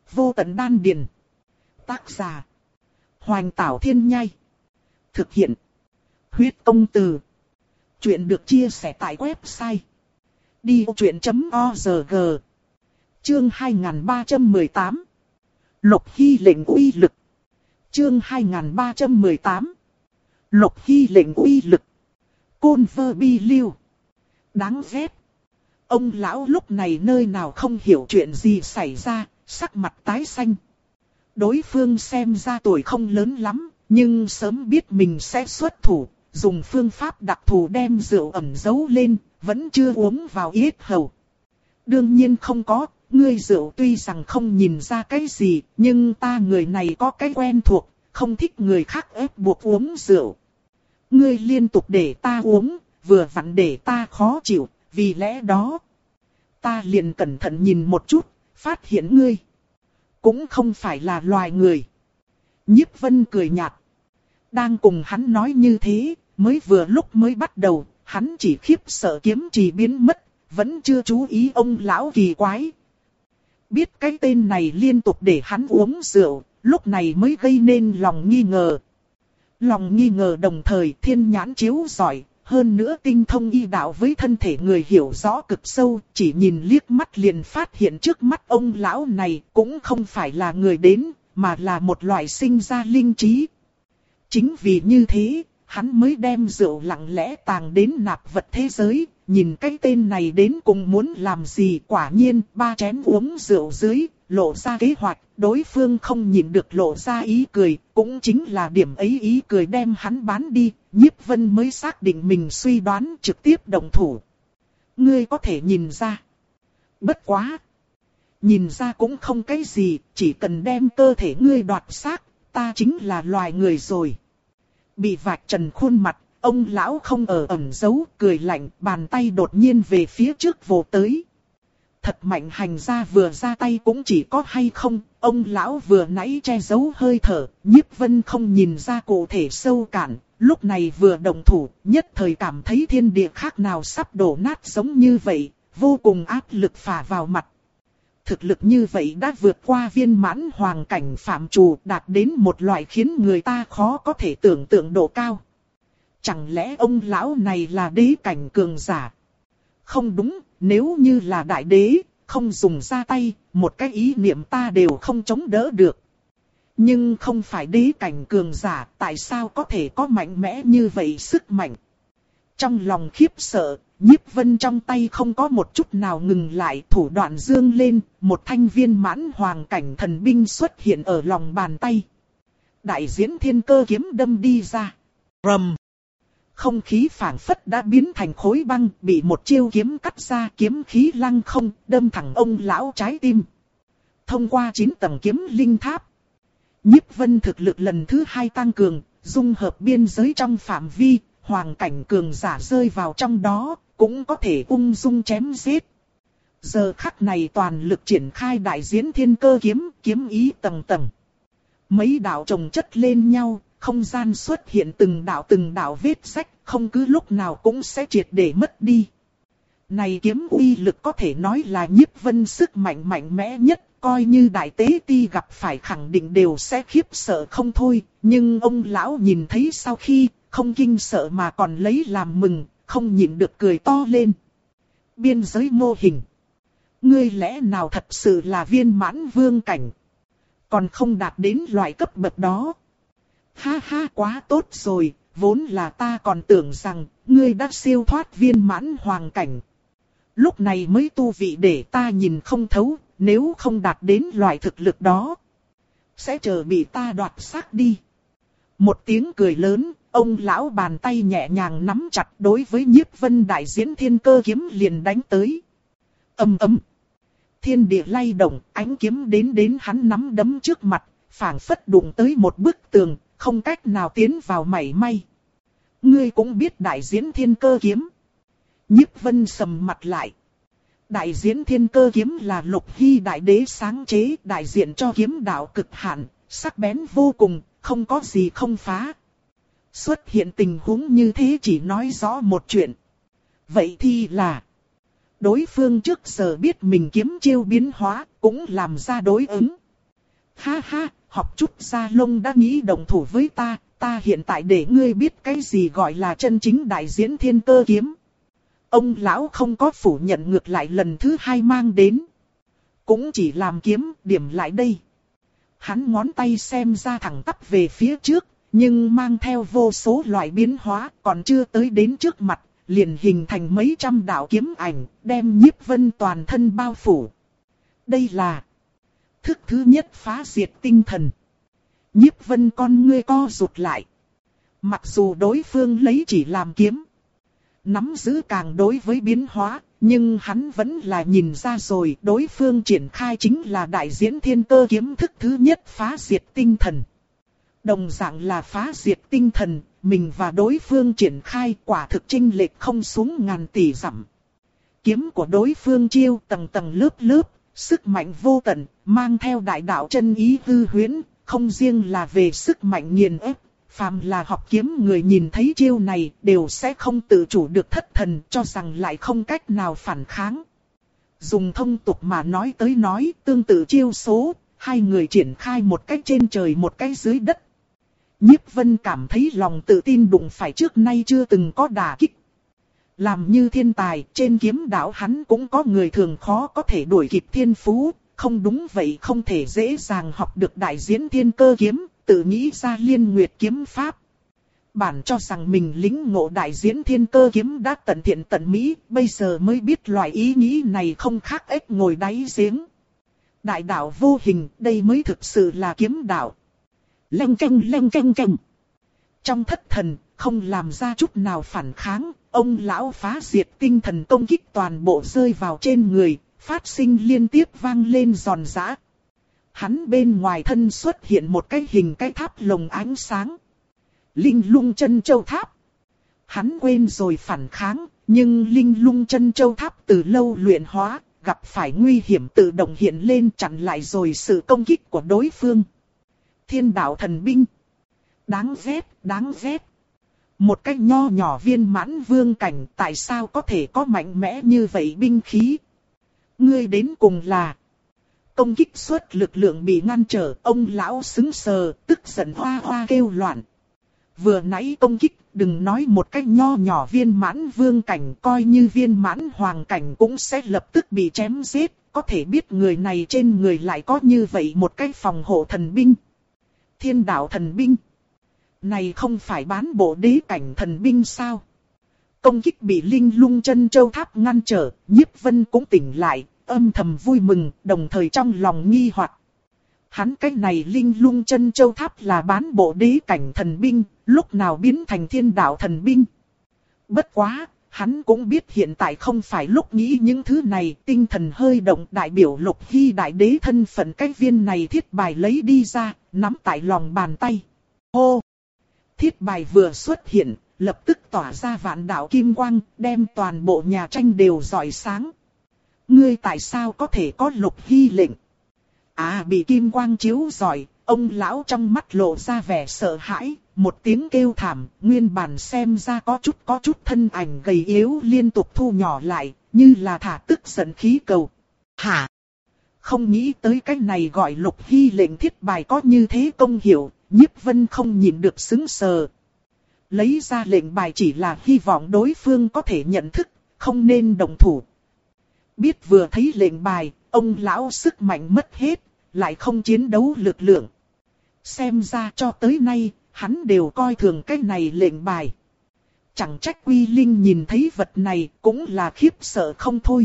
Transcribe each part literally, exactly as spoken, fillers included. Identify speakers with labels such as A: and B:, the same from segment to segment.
A: Vô tận đan điền. Tác giả. Hoành Tảo Thiên Nhai. Thực hiện. Huyết Công Từ. Chuyện được chia sẻ tại website đi vô chuyện chấm org. Chương hai nghìn ba trăm mười tám. Lục Hy lệnh uy lực. Chương hai nghìn ba trăm mười tám. Lục Hy lệnh uy lực. Côn vơ bi lưu. Đáng ghét. Ông lão lúc này nơi nào không hiểu chuyện gì xảy ra, sắc mặt tái xanh. Đối phương xem ra tuổi không lớn lắm, nhưng sớm biết mình sẽ xuất thủ, dùng phương pháp đặc thù đem rượu ẩn giấu lên, vẫn chưa uống vào yết hầu. Đương nhiên không có, ngươi rượu tuy rằng không nhìn ra cái gì, nhưng ta người này có cái quen thuộc, không thích người khác ép buộc uống rượu. Ngươi liên tục để ta uống, vừa vặn để ta khó chịu, vì lẽ đó ta liền cẩn thận nhìn một chút, phát hiện ngươi cũng không phải là loài người. Nhiếp Vân cười nhạt. Đang cùng hắn nói như thế, mới vừa lúc mới bắt đầu, hắn chỉ khiếp sợ kiếm trì biến mất, vẫn chưa chú ý ông lão kỳ quái. Biết cái tên này liên tục để hắn uống rượu, lúc này mới gây nên lòng nghi ngờ. Lòng nghi ngờ đồng thời thiên nhãn chiếu rọi, hơn nữa tinh thông y đạo với thân thể người hiểu rõ cực sâu, chỉ nhìn liếc mắt liền phát hiện trước mắt ông lão này cũng không phải là người đến, mà là một loại sinh ra linh trí. Chính vì như thế, hắn mới đem rượu lặng lẽ tàng đến nạp vật thế giới, nhìn cái tên này đến cùng muốn làm gì. Quả nhiên, ba chén uống rượu dưới, lộ ra kế hoạch, đối phương không nhìn được lộ ra ý cười, cũng chính là điểm ấy ý cười đem hắn bán đi, Nhiếp Vân mới xác định mình suy đoán trực tiếp động thủ. Ngươi có thể nhìn ra. Bất quá. Nhìn ra cũng không cái gì, chỉ cần đem cơ thể ngươi đoạt xác, ta chính là loài người rồi. Bị vạch trần khuôn mặt, ông lão không ở ẩn giấu, cười lạnh, bàn tay đột nhiên về phía trước vồ tới. Thật mạnh hành ra vừa ra tay cũng chỉ có hay không, ông lão vừa nãy che giấu hơi thở, Nhiếp Vân không nhìn ra cụ thể sâu cạn, lúc này vừa động thủ, nhất thời cảm thấy thiên địa khác nào sắp đổ nát giống như vậy, vô cùng áp lực phả vào mặt. Thực lực như vậy đã vượt qua viên mãn hoàng cảnh phạm trù, đạt đến một loại khiến người ta khó có thể tưởng tượng độ cao. Chẳng lẽ ông lão này là đế cảnh cường giả? Không đúng, nếu như là đại đế, không dùng ra tay, một cái ý niệm ta đều không chống đỡ được. Nhưng không phải đế cảnh cường giả, tại sao có thể có mạnh mẽ như vậy sức mạnh? Trong lòng khiếp sợ, Nhiếp Vân trong tay không có một chút nào ngừng lại, thủ đoạn dương lên, một thanh viên mãn hoàng cảnh thần binh xuất hiện ở lòng bàn tay. Đại diễn thiên cơ kiếm đâm đi ra. Rầm. Không khí phảng phất đã biến thành khối băng, bị một chiêu kiếm cắt ra, kiếm khí lăng không, đâm thẳng ông lão trái tim. Thông qua chín tầng kiếm linh tháp, Nhiếp Vân thực lực lần thứ hai tăng cường, dung hợp biên giới trong phạm vi, hoàng cảnh cường giả rơi vào trong đó, cũng có thể ung dung chém giết. Giờ khắc này toàn lực triển khai đại diễn thiên cơ kiếm, kiếm ý tầng tầng. Mấy đạo chồng chất lên nhau, không gian xuất hiện từng đạo từng đạo vết rách, không cứ lúc nào cũng sẽ triệt để mất đi. Này kiếm uy lực có thể nói là Nhiếp Vân sức mạnh mạnh mẽ nhất, coi như đại tế ti gặp phải khẳng định đều sẽ khiếp sợ không thôi, nhưng ông lão nhìn thấy sau khi, không kinh sợ mà còn lấy làm mừng, không nhịn được cười to lên. Biên giới mô hình. Ngươi lẽ nào thật sự là viên mãn vương cảnh? Còn không đạt đến loại cấp bậc đó. Ha ha, quá tốt rồi, vốn là ta còn tưởng rằng, ngươi đã siêu thoát viên mãn hoàng cảnh. Lúc này mới tu vị để ta nhìn không thấu, nếu không đạt đến loại thực lực đó, sẽ chờ bị ta đoạt xác đi. Một tiếng cười lớn, ông lão bàn tay nhẹ nhàng nắm chặt đối với Nhiếp Vân đại diễn thiên cơ kiếm liền đánh tới. Ầm ầm. Thiên địa lay động, ánh kiếm đến đến hắn nắm đấm trước mặt, phảng phất đụng tới một bức tường, không cách nào tiến vào mảy may. Ngươi cũng biết đại diễn thiên cơ kiếm. Nhiếp Vân sầm mặt lại. Đại diễn thiên cơ kiếm là Lục Hy đại đế sáng chế, đại diện cho kiếm đạo cực hạn, sắc bén vô cùng, không có gì không phá. Xuất hiện tình huống như thế chỉ nói rõ một chuyện. Vậy thì là đối phương trước giờ biết mình kiếm chiêu biến hóa, cũng làm ra đối ứng. Ha ha, học chút da lông đã nghĩ đồng thủ với ta, ta hiện tại để ngươi biết cái gì gọi là chân chính đại diễn thiên cơ kiếm. Ông lão không có phủ nhận, ngược lại lần thứ hai mang đến. Cũng chỉ làm kiếm, điểm lại đây. Hắn ngón tay xem ra thẳng tắp về phía trước, nhưng mang theo vô số loại biến hóa, còn chưa tới đến trước mặt, liền hình thành mấy trăm đạo kiếm ảnh, đem Nhiếp Vân toàn thân bao phủ. Đây là thức thứ nhất phá diệt tinh thần. Nhiếp Vân con ngươi co rụt lại. Mặc dù đối phương lấy chỉ làm kiếm, nắm giữ càng đối với biến hóa, nhưng hắn vẫn là nhìn ra rồi, đối phương triển khai chính là đại diễn thiên cơ kiếm thức thứ nhất phá diệt tinh thần. Đồng dạng là phá diệt tinh thần, mình và đối phương triển khai quả thực chênh lệch không xuống ngàn tỷ dặm. Kiếm của đối phương chiêu tầng tầng lớp lớp, sức mạnh vô tận, mang theo đại đạo chân ý hư huyễn, không riêng là về sức mạnh nghiền ép. Phàm là học kiếm người nhìn thấy chiêu này đều sẽ không tự chủ được thất thần, cho rằng lại không cách nào phản kháng. Dùng thông tục mà nói tới nói, tương tự chiêu số, hai người triển khai một cách trên trời một cách dưới đất. Nhiếp Vân cảm thấy lòng tự tin đụng phải trước nay chưa từng có đả kích. Làm như thiên tài, trên kiếm đạo hắn cũng có người thường khó có thể đuổi kịp thiên phú, không đúng vậy không thể dễ dàng học được đại diễn thiên cơ kiếm. Tự nghĩ ra liên nguyệt kiếm pháp. Bản cho rằng mình lĩnh ngộ đại diễn thiên cơ kiếm đã tận thiện tận mỹ, bây giờ mới biết loại ý nghĩ này không khác ếch ngồi đáy giếng. Đại đạo vô hình, đây mới thực sự là kiếm đạo. Leng keng leng keng keng. Trong thất thần, không làm ra chút nào phản kháng, ông lão phá diệt tinh thần công kích toàn bộ rơi vào trên người, phát sinh liên tiếp vang lên giòn giã. Hắn bên ngoài thân xuất hiện một cái hình cái tháp lồng ánh sáng. Linh lung chân châu tháp. Hắn quên rồi phản kháng, nhưng linh lung chân châu tháp từ lâu luyện hóa, gặp phải nguy hiểm tự động hiện lên chặn lại rồi sự công kích của đối phương. Thiên đạo thần binh. Đáng ghét, đáng ghét. Một cái nho nhỏ viên mãn vương cảnh tại sao có thể có mạnh mẽ như vậy binh khí? Ngươi đến cùng là... Công kích suất lực lượng bị ngăn trở, ông lão sững sờ, tức giận hoa hoa kêu loạn. Vừa nãy công kích, đừng nói một cách nho nhỏ viên mãn vương cảnh, coi như viên mãn hoàng cảnh cũng sẽ lập tức bị chém giết, có thể biết người này trên người lại có như vậy một cái phòng hộ thần binh. Thiên đạo thần binh. Này không phải bán bộ đế cảnh thần binh sao? Công kích bị linh lung chân châu tháp ngăn trở, Nhiếp Vân cũng tỉnh lại. Âm thầm vui mừng, đồng thời trong lòng nghi hoặc. Hắn cái này linh lung chân châu tháp là bán bộ đế cảnh thần binh, lúc nào biến thành thiên đạo thần binh. Bất quá, hắn cũng biết hiện tại không phải lúc nghĩ những thứ này, tinh thần hơi động đại biểu Lục Hy đại đế thân phận cái viên này thiết bài lấy đi ra, nắm tại lòng bàn tay. Hô! Thiết bài vừa xuất hiện, lập tức tỏa ra vạn đạo kim quang, đem toàn bộ nhà tranh đều rọi sáng. Ngươi tại sao có thể có Lục Hy lệnh? À, bị kim quang chiếu rọi, ông lão trong mắt lộ ra vẻ sợ hãi, một tiếng kêu thảm, nguyên bản xem ra có chút có chút thân ảnh gầy yếu liên tục thu nhỏ lại, như là thả tức giận khí cầu. Hả? Không nghĩ tới cái này gọi Lục Hy lệnh thiết bài có như thế công hiệu, Nhiếp Vân không nhìn được sững sờ. Lấy ra lệnh bài chỉ là hy vọng đối phương có thể nhận thức, không nên động thủ. Biết vừa thấy lệnh bài, ông lão sức mạnh mất hết, lại không chiến đấu lực lượng. Xem ra cho tới nay, hắn đều coi thường cái này lệnh bài. Chẳng trách Quy Linh nhìn thấy vật này cũng là khiếp sợ không thôi.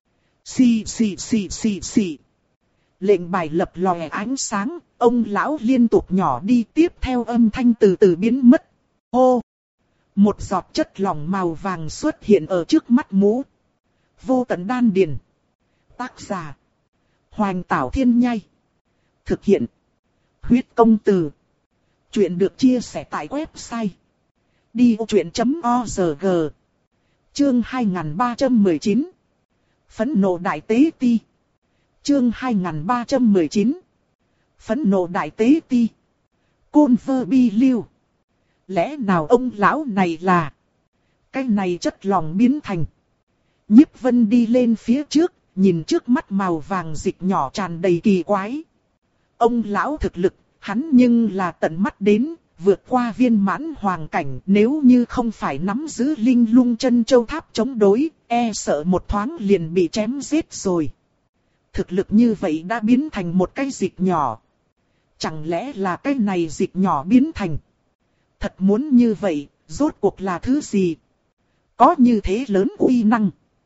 A: Xì xì xì xì xì. Lệnh bài lập lòe ánh sáng, ông lão liên tục nhỏ đi, tiếp theo âm thanh từ từ biến mất. Ô! Một giọt chất lỏng màu vàng xuất hiện ở trước mắt mũ. Vô tận đan điền. Tác giả. Hoành Tảo Thiên Nhai. Thực hiện. Huyết công từ. Chuyện được chia sẻ tại website. đi ô chuyện chấm org. Chương hai nghìn ba trăm mười chín. Phẫn nộ đại tế ti. Chương hai nghìn ba trăm mười chín. Phẫn nộ đại tế ti. Côn vơ bi lưu. Lẽ nào ông lão này là... Cái này chất lỏng biến thành... Nhiếp Vân đi lên phía trước, nhìn trước mắt màu vàng dịch nhỏ tràn đầy kỳ quái. ông lão thực lực, hắn nhưng là tận mắt đến, vượt qua viên mãn hoàng cảnh, nếu như không phải nắm giữ linh lung chân châu tháp chống đối, e sợ một thoáng liền bị chém giết rồi. Thực lực như vậy đã biến thành một cái dịch nhỏ. Chẳng lẽ là cái này dịch nhỏ biến thành? Thật muốn như vậy, rốt cuộc là thứ gì? Có như thế lớn uy năng.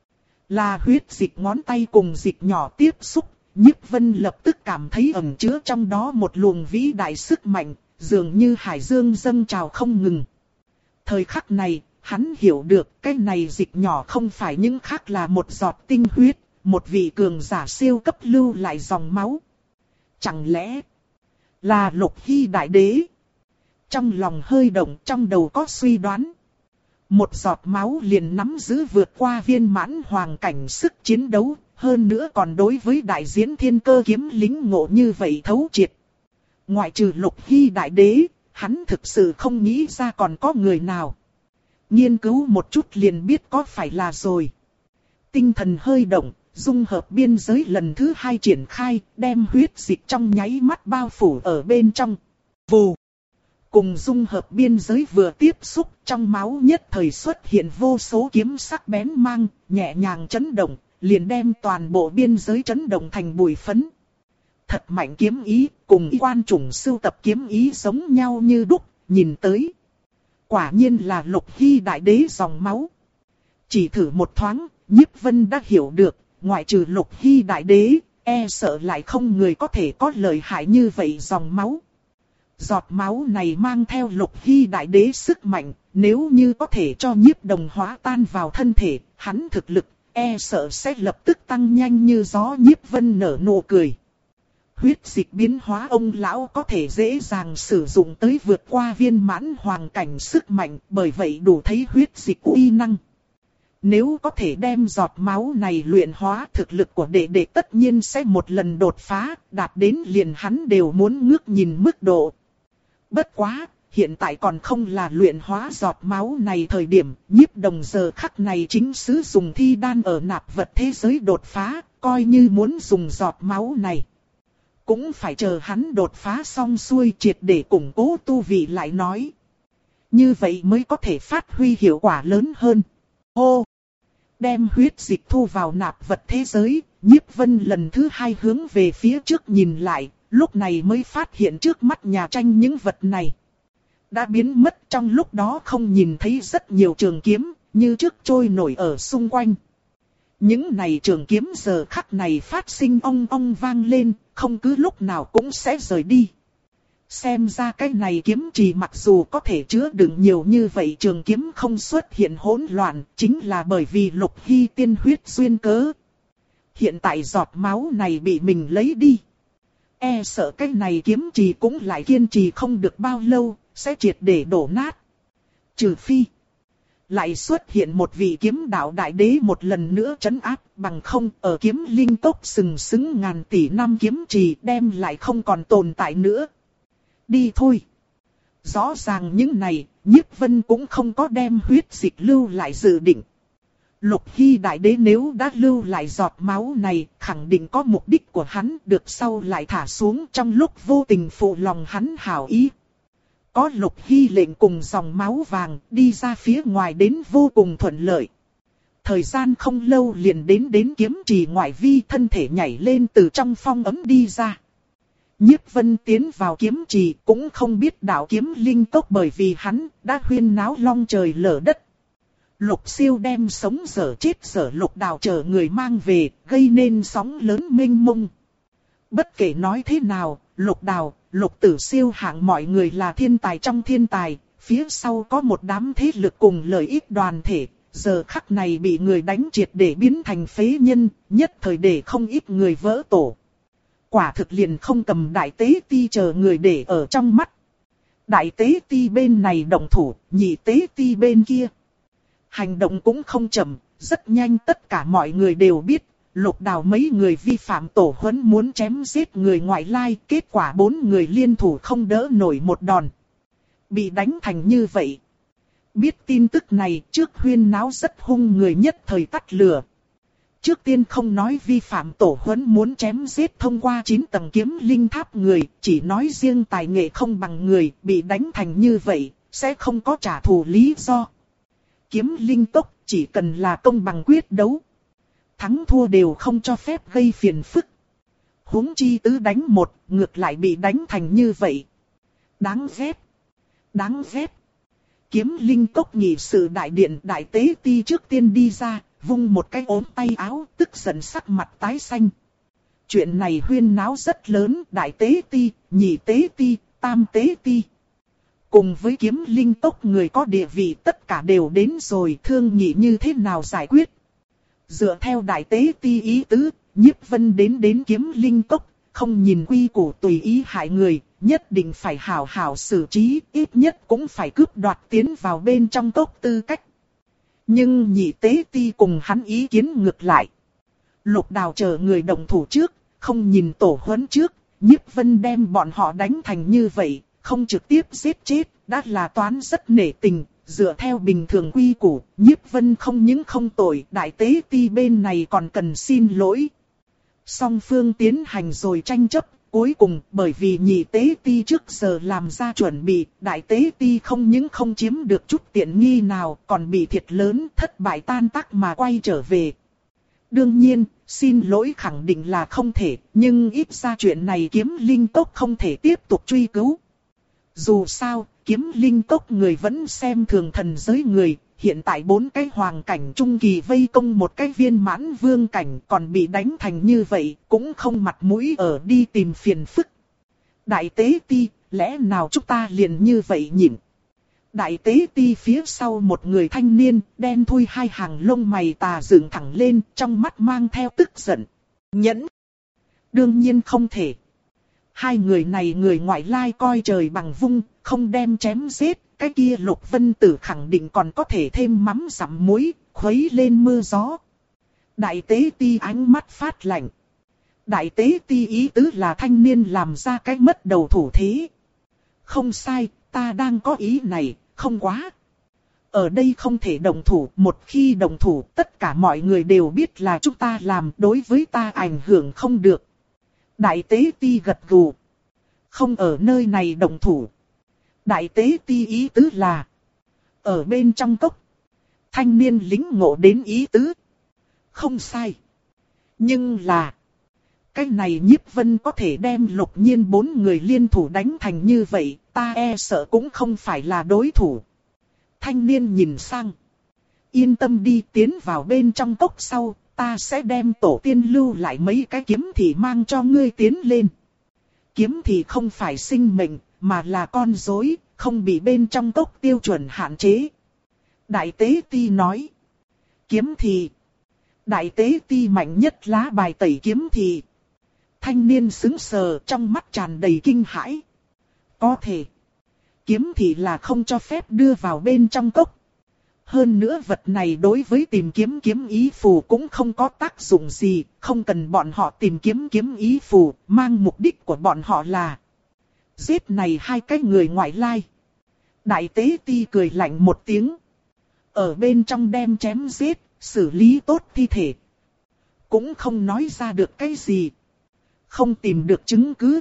A: Là huyết dịch ngón tay cùng dịch nhỏ tiếp xúc, Nhiếp Vân lập tức cảm thấy ẩn chứa trong đó một luồng vĩ đại sức mạnh, dường như hải dương dâng trào không ngừng. Thời khắc này, hắn hiểu được cái này dịch nhỏ không phải những khác là một giọt tinh huyết, một vị cường giả siêu cấp lưu lại dòng máu. Chẳng lẽ là Lục Hy Đại Đế? Trong lòng hơi động, trong đầu có suy đoán. Một giọt máu liền nắm giữ vượt qua viên mãn hoàng cảnh sức chiến đấu, hơn nữa còn đối với đại diễn thiên cơ kiếm lính ngộ như vậy thấu triệt. Ngoại trừ Lục Hy Đại Đế, hắn thực sự không nghĩ ra còn có người nào. Nghiên cứu một chút liền biết có phải là rồi. Tinh thần hơi động, dung hợp biên giới lần thứ hai triển khai, đem huyết dịch trong nháy mắt bao phủ ở bên trong. Vù! Cùng dung hợp biên giới vừa tiếp xúc, trong máu nhất thời xuất hiện vô số kiếm sắc bén mang, nhẹ nhàng chấn động, liền đem toàn bộ biên giới chấn động thành bụi phấn. Thật mạnh kiếm ý, cùng quan chủng sưu tập kiếm ý giống nhau như đúc, nhìn tới. Quả nhiên là Lục Hy Đại Đế dòng máu. Chỉ thử một thoáng, Nhiếp Vân đã hiểu được, ngoại trừ Lục Hy Đại Đế, e sợ lại không người có thể có lợi hại như vậy dòng máu. Giọt máu này mang theo Lục Hy Đại Đế sức mạnh, nếu như có thể cho Nhiếp Đồng hóa tan vào thân thể, hắn thực lực, e sợ sẽ lập tức tăng nhanh như gió. Nhiếp Vân nở nụ cười. Huyết dịch biến hóa ông lão có thể dễ dàng sử dụng tới vượt qua viên mãn hoàng cảnh sức mạnh, bởi vậy đủ thấy huyết dịch uy năng. Nếu có thể đem giọt máu này luyện hóa, thực lực của đệ đệ tất nhiên sẽ một lần đột phá, đạt đến liền hắn đều muốn ngước nhìn mức độ. Bất quá, hiện tại còn không là luyện hóa giọt máu này thời điểm, Nhiếp Đồng giờ khắc này chính sử dụng thi đan ở nạp vật thế giới đột phá, coi như muốn dùng giọt máu này. Cũng phải chờ hắn đột phá xong xuôi triệt để củng cố tu vị lại nói. Như vậy mới có thể phát huy hiệu quả lớn hơn. Hô! Đem huyết dịch thu vào nạp vật thế giới, Nhiếp Vân lần thứ hai hướng về phía trước nhìn lại, lúc này mới phát hiện trước mắt nhà tranh những vật này đã biến mất, trong lúc đó không nhìn thấy rất nhiều trường kiếm, như trước trôi nổi ở xung quanh. Những này trường kiếm giờ khắc này phát sinh ong ong vang lên, không cứ lúc nào cũng sẽ rời đi. Xem ra cái này kiếm trì mặc dù có thể chứa đựng nhiều như vậy trường kiếm không xuất hiện hỗn loạn, chính là bởi vì Lục Hy tiên huyết duyên cớ. Hiện tại giọt máu này bị mình lấy đi, e sợ cái này kiếm trì cũng lại kiên trì không được bao lâu, sẽ triệt để đổ nát. Trừ phi lại xuất hiện một vị kiếm đạo đại đế một lần nữa trấn áp, bằng không ở kiếm linh tốc sừng sững ngàn tỷ năm kiếm trì đem lại không còn tồn tại nữa. Đi thôi. Rõ ràng những này, Nhiếp Vân cũng không có đem huyết dịch lưu lại dự định. Lục Hy Đại Đế nếu đã lưu lại giọt máu này, khẳng định có mục đích của hắn, được sau lại thả xuống trong lúc vô tình phụ lòng hắn hảo ý. Có Lục Hy lệnh cùng dòng máu vàng, đi ra phía ngoài đến vô cùng thuận lợi. Thời gian không lâu liền đến đến kiếm trì ngoại vi, thân thể nhảy lên từ trong phong ấm đi ra. Nhiếp Vân tiến vào kiếm trì cũng không biết đạo kiếm linh tốc, bởi vì hắn đã huyên náo long trời lở đất. Lục Siêu đem sống dở chết dở Lục Đào chờ người mang về, gây nên sóng lớn mênh mông. Bất kể nói thế nào, Lục Đào, Lục Tử Siêu hạng mọi người là thiên tài trong thiên tài, phía sau có một đám thế lực cùng lợi ích đoàn thể, giờ khắc này bị người đánh triệt để biến thành phế nhân, nhất thời để không ít người vỡ tổ. Quả thực liền không cầm đại tế ti chờ người để ở trong mắt. Đại tế ti bên này động thủ, nhị tế ti bên kia hành động cũng không chậm, rất nhanh tất cả mọi người đều biết, Lục Đào mấy người vi phạm tổ huấn muốn chém giết người ngoại lai, kết quả bốn người liên thủ không đỡ nổi một đòn. Bị đánh thành như vậy. Biết tin tức này, trước huyên náo rất hung người nhất thời tắt lửa. Trước tiên không nói vi phạm tổ huấn muốn chém giết thông qua chín tầng kiếm linh tháp người, chỉ nói riêng tài nghệ không bằng người, bị đánh thành như vậy, sẽ không có trả thù lý do. Kiếm linh tốc chỉ cần là công bằng quyết đấu. Thắng thua đều không cho phép gây phiền phức. Huống chi tứ đánh một, ngược lại bị đánh thành như vậy. Đáng ghét. Đáng ghét. Kiếm linh cốc nghị sự đại điện đại tế ti trước tiên đi ra, vung một cái ốm tay áo, tức giận sắc mặt tái xanh. Chuyện này huyên náo rất lớn, đại tế ti, nhị tế ti, tam tế ti. Cùng với kiếm linh tốc người có địa vị tất cả đều đến rồi, thương nghị như thế nào giải quyết. Dựa theo đại tế ti ý tứ, Nhiếp Vân đến đến kiếm linh cốc, không nhìn quy củ tùy ý hại người, nhất định phải hảo hảo xử trí, ít nhất cũng phải cướp đoạt tiến vào bên trong cốc tư cách. Nhưng nhị tế ti cùng hắn ý kiến ngược lại. Lục Đào chờ người đồng thủ trước, không nhìn tổ huấn trước, Nhiếp Vân đem bọn họ đánh thành như vậy, không trực tiếp giết chết, đã là toán rất nể tình. Dựa theo bình thường quy củ, Nhiếp Vân không những không tội, đại tế ti bên này còn cần xin lỗi. Song phương tiến hành rồi tranh chấp, cuối cùng bởi vì nhị tế ti trước giờ làm ra chuẩn bị, đại tế ti không những không chiếm được chút tiện nghi nào, còn bị thiệt lớn, thất bại tan tác mà quay trở về. Đương nhiên, xin lỗi khẳng định là không thể, nhưng ít ra chuyện này kiếm linh cốc không thể tiếp tục truy cứu. Dù sao, kiếm linh cốc người vẫn xem thường thần giới người, hiện tại bốn cái hoàng cảnh trung kỳ vây công một cái viên mãn vương cảnh còn bị đánh thành như vậy, cũng không mặt mũi ở đi tìm phiền phức. Đại tế ti, lẽ nào chúng ta liền như vậy nhịn? Đại tế ti phía sau một người thanh niên, đen thui hai hàng lông mày tà dựng thẳng lên, trong mắt mang theo tức giận. Nhẫn! Đương nhiên không thể. Hai người này người ngoại lai coi trời bằng vung, không đem chém giết, cái kia Lục Vân Tử khẳng định còn có thể thêm mắm dặm muối, khuấy lên mưa gió. Đại tế ti ánh mắt phát lạnh. Đại tế ti ý tứ là thanh niên làm ra cái mất đầu thủ thế. Không sai, ta đang có ý này, không quá. Ở đây không thể đồng thủ, một khi đồng thủ tất cả mọi người đều biết là chúng ta làm, đối với ta ảnh hưởng không được. Đại tế ti gật gù. Không ở nơi này đồng thủ. Đại tế ti ý tứ là ở bên trong cốc. Thanh niên lính ngộ đến ý tứ. Không sai. Nhưng là cái này Nhiếp Vân có thể đem Lục Nhiên bốn người liên thủ đánh thành như vậy, ta e sợ cũng không phải là đối thủ. Thanh niên nhìn sang. Yên tâm đi, tiến vào bên trong cốc sau, ta sẽ đem tổ tiên lưu lại mấy cái kiếm thì mang cho ngươi tiến lên. Kiếm thì không phải sinh mệnh, mà là con rối, không bị bên trong cốc tiêu chuẩn hạn chế. Đại tế ti nói. Kiếm thì. Đại tế ti mạnh nhất lá bài tẩy kiếm thì. Thanh niên sững sờ, trong mắt tràn đầy kinh hãi. Có thể. Kiếm thì là không cho phép đưa vào bên trong cốc. Hơn nữa vật này đối với tìm kiếm kiếm ý phù cũng không có tác dụng gì, không cần bọn họ tìm kiếm kiếm ý phù, mang mục đích của bọn họ là giết này hai cái người ngoại lai. Đại tế ti cười lạnh một tiếng. Ở bên trong đem chém giết, xử lý tốt thi thể. Cũng không nói ra được cái gì. Không tìm được chứng cứ.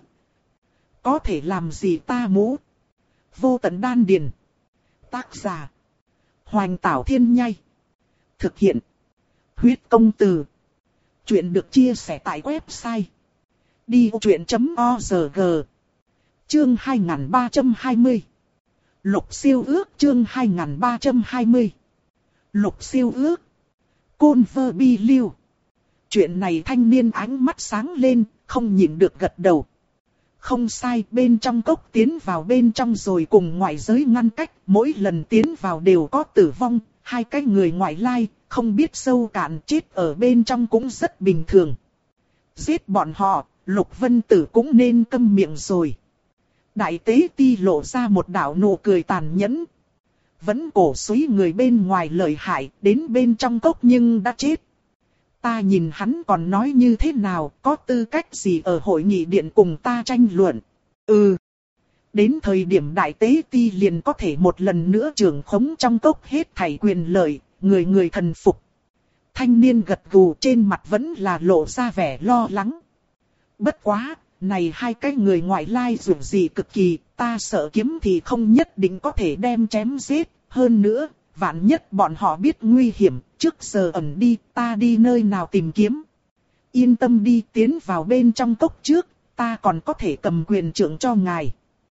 A: Có thể làm gì ta mũ. Vô tận đan điền. Tác giả. Hoành Tảo Thiên Nhai. Thực hiện. Huyết công từ. Chuyện được chia sẻ tại website. đi ô chuyện chấm o rờ giê. Chương hai nghìn ba trăm hai mươi. Lục siêu ước chương hai nghìn ba trăm hai mươi. Lục siêu ước. Côn vơ bi lưu. Chuyện này thanh niên ánh mắt sáng lên, không nhịn được gật đầu. Không sai, bên trong cốc tiến vào bên trong rồi cùng ngoại giới ngăn cách, mỗi lần tiến vào đều có tử vong, hai cái người ngoại lai, không biết sâu cạn chết ở bên trong cũng rất bình thường. Giết bọn họ, Lục Vân Tử cũng nên câm miệng rồi. Đại tế ti lộ ra một đạo nụ cười tàn nhẫn. Vẫn cổ suý người bên ngoài lợi hại, đến bên trong cốc nhưng đã chết. Ta nhìn hắn còn nói như thế nào, có tư cách gì ở hội nghị điện cùng ta tranh luận. Ừ. Đến thời điểm đại tế ti liền có thể một lần nữa trưởng khống trong cốc hết thảy quyền lợi, người người thần phục. Thanh niên gật gù, trên mặt vẫn là lộ ra vẻ lo lắng. Bất quá, này hai cái người ngoại lai dù gì cực kỳ, ta sợ kiếm thì không nhất định có thể đem chém giết. Hơn nữa, vạn nhất bọn họ biết nguy hiểm, trước giờ ẩn đi, ta đi nơi nào tìm kiếm. Yên tâm đi, tiến vào bên trong cốc trước, ta còn có thể cầm quyền trượng cho ngài.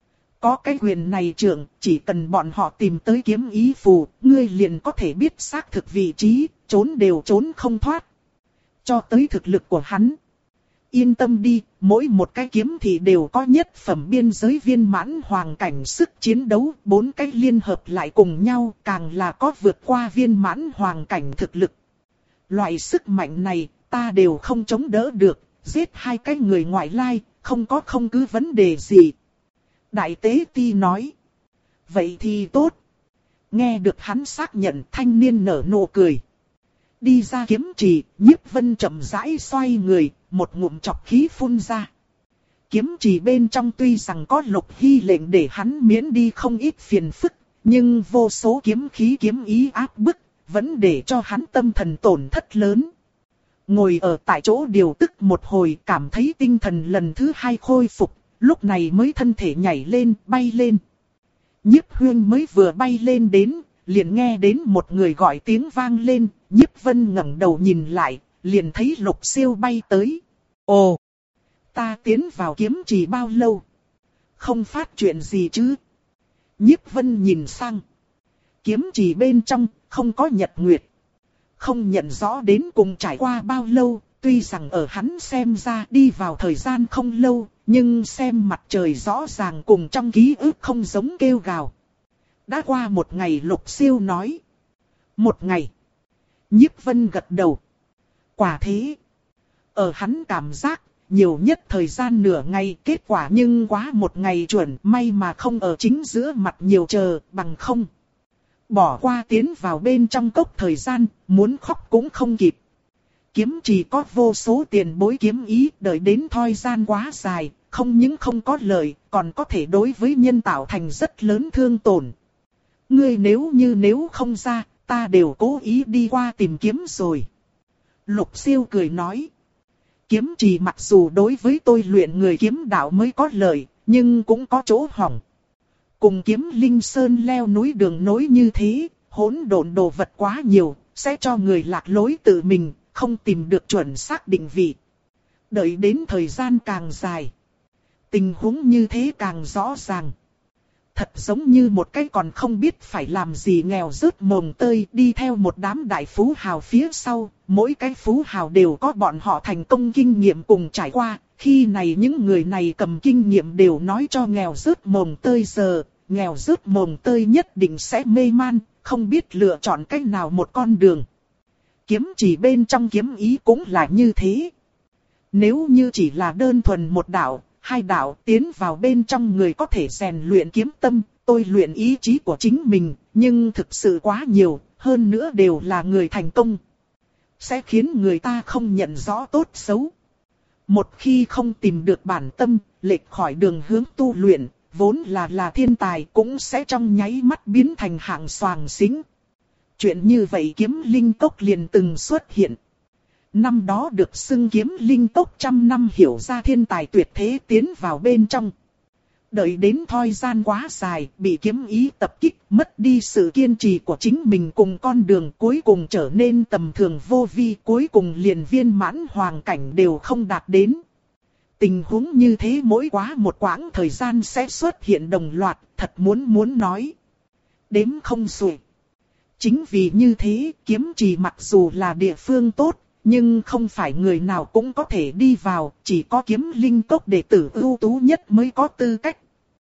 A: Có cái quyền này trượng, chỉ cần bọn họ tìm tới kiếm ý phù, ngươi liền có thể biết xác thực vị trí, trốn đều trốn không thoát. Cho tới thực lực của hắn. Yên tâm đi, mỗi một cái kiếm thì đều có nhất phẩm biên giới viên mãn hoàng cảnh sức chiến đấu, bốn cái liên hợp lại cùng nhau, càng là có vượt qua viên mãn hoàng cảnh thực lực. Loại sức mạnh này, ta đều không chống đỡ được, giết hai cái người ngoại lai, không có không cứ vấn đề gì. Đại tế ti nói. Vậy thì tốt. Nghe được hắn xác nhận, thanh niên nở nụ cười. Đi ra kiếm trì, Nhiếp Vân chậm rãi xoay người, một ngụm chọc khí phun ra. Kiếm trì bên trong tuy rằng có Lục Hy lệnh để hắn miễn đi không ít phiền phức, nhưng vô số kiếm khí kiếm ý áp bức, vẫn để cho hắn tâm thần tổn thất lớn. Ngồi ở tại chỗ điều tức một hồi, cảm thấy tinh thần lần thứ hai khôi phục, lúc này mới thân thể nhảy lên, bay lên. Nhiếp Huyên mới vừa bay lên đến, liền nghe đến một người gọi tiếng vang lên, Nhiếp Vân ngẩng đầu nhìn lại, liền thấy Lục Siêu bay tới. Ồ, ta tiến vào kiếm trì bao lâu? Không phát chuyện gì chứ? Nhiếp Vân nhìn sang. Kiếm trì bên trong, không có nhật nguyệt. Không nhận rõ đến cùng trải qua bao lâu, tuy rằng ở hắn xem ra đi vào thời gian không lâu, nhưng xem mặt trời rõ ràng cùng trong ký ức không giống kêu gào. Đã qua một ngày, Lục Siêu nói. Một ngày. Nhiếp Vân gật đầu. Quả thế. Ở hắn cảm giác, nhiều nhất thời gian nửa ngày, kết quả nhưng quá một ngày chuẩn, may mà không ở chính giữa mặt nhiều chờ, bằng không. Bỏ qua tiến vào bên trong cốc thời gian, muốn khóc cũng không kịp. Kiếm chỉ có vô số tiền bối kiếm ý, đợi đến thời gian quá dài, không những không có lợi, còn có thể đối với nhân tạo thành rất lớn thương tổn. Ngươi nếu như nếu không ra, ta đều cố ý đi qua tìm kiếm rồi. Lục Siêu cười nói. Kiếm chỉ mặc dù đối với tôi luyện người kiếm đạo mới có lợi, nhưng cũng có chỗ hỏng. Cùng kiếm linh sơn leo núi đường nối như thế, hỗn độn đồ vật quá nhiều, sẽ cho người lạc lối tự mình, không tìm được chuẩn xác định vị. Đợi đến thời gian càng dài, tình huống như thế càng rõ ràng. Thật giống như một cái còn không biết phải làm gì nghèo rớt mồng tơi đi theo một đám đại phú hào phía sau, mỗi cái phú hào đều có bọn họ thành công kinh nghiệm cùng trải qua, khi này những người này cầm kinh nghiệm đều nói cho nghèo rớt mồng tơi giờ, nghèo rớt mồng tơi nhất định sẽ mê man, không biết lựa chọn cách nào một con đường. Kiếm chỉ bên trong kiếm ý cũng là như thế. Nếu như chỉ là đơn thuần một đạo, hai đạo tiến vào bên trong người có thể rèn luyện kiếm tâm, tôi luyện ý chí của chính mình, nhưng thực sự quá nhiều, hơn nữa đều là người thành công. Sẽ khiến người ta không nhận rõ tốt xấu. Một khi không tìm được bản tâm, lệch khỏi đường hướng tu luyện, vốn là là thiên tài cũng sẽ trong nháy mắt biến thành hạng xoàng xính. Chuyện như vậy kiếm linh cốc liền từng xuất hiện. Năm đó được xưng kiếm linh cốc trăm năm hiểu ra thiên tài tuyệt thế tiến vào bên trong. Đợi đến thời gian quá dài, bị kiếm ý tập kích, mất đi sự kiên trì của chính mình cùng con đường cuối cùng trở nên tầm thường vô vi, cuối cùng liền viên mãn hoàng cảnh đều không đạt đến. Tình huống như thế mỗi quá một quãng thời gian sẽ xuất hiện đồng loạt, thật muốn muốn nói. Đếm không xuể. Chính vì như thế, kiếm trì mặc dù là địa phương tốt, nhưng không phải người nào cũng có thể đi vào, chỉ có kiếm linh cốc đệ tử ưu tú nhất mới có tư cách.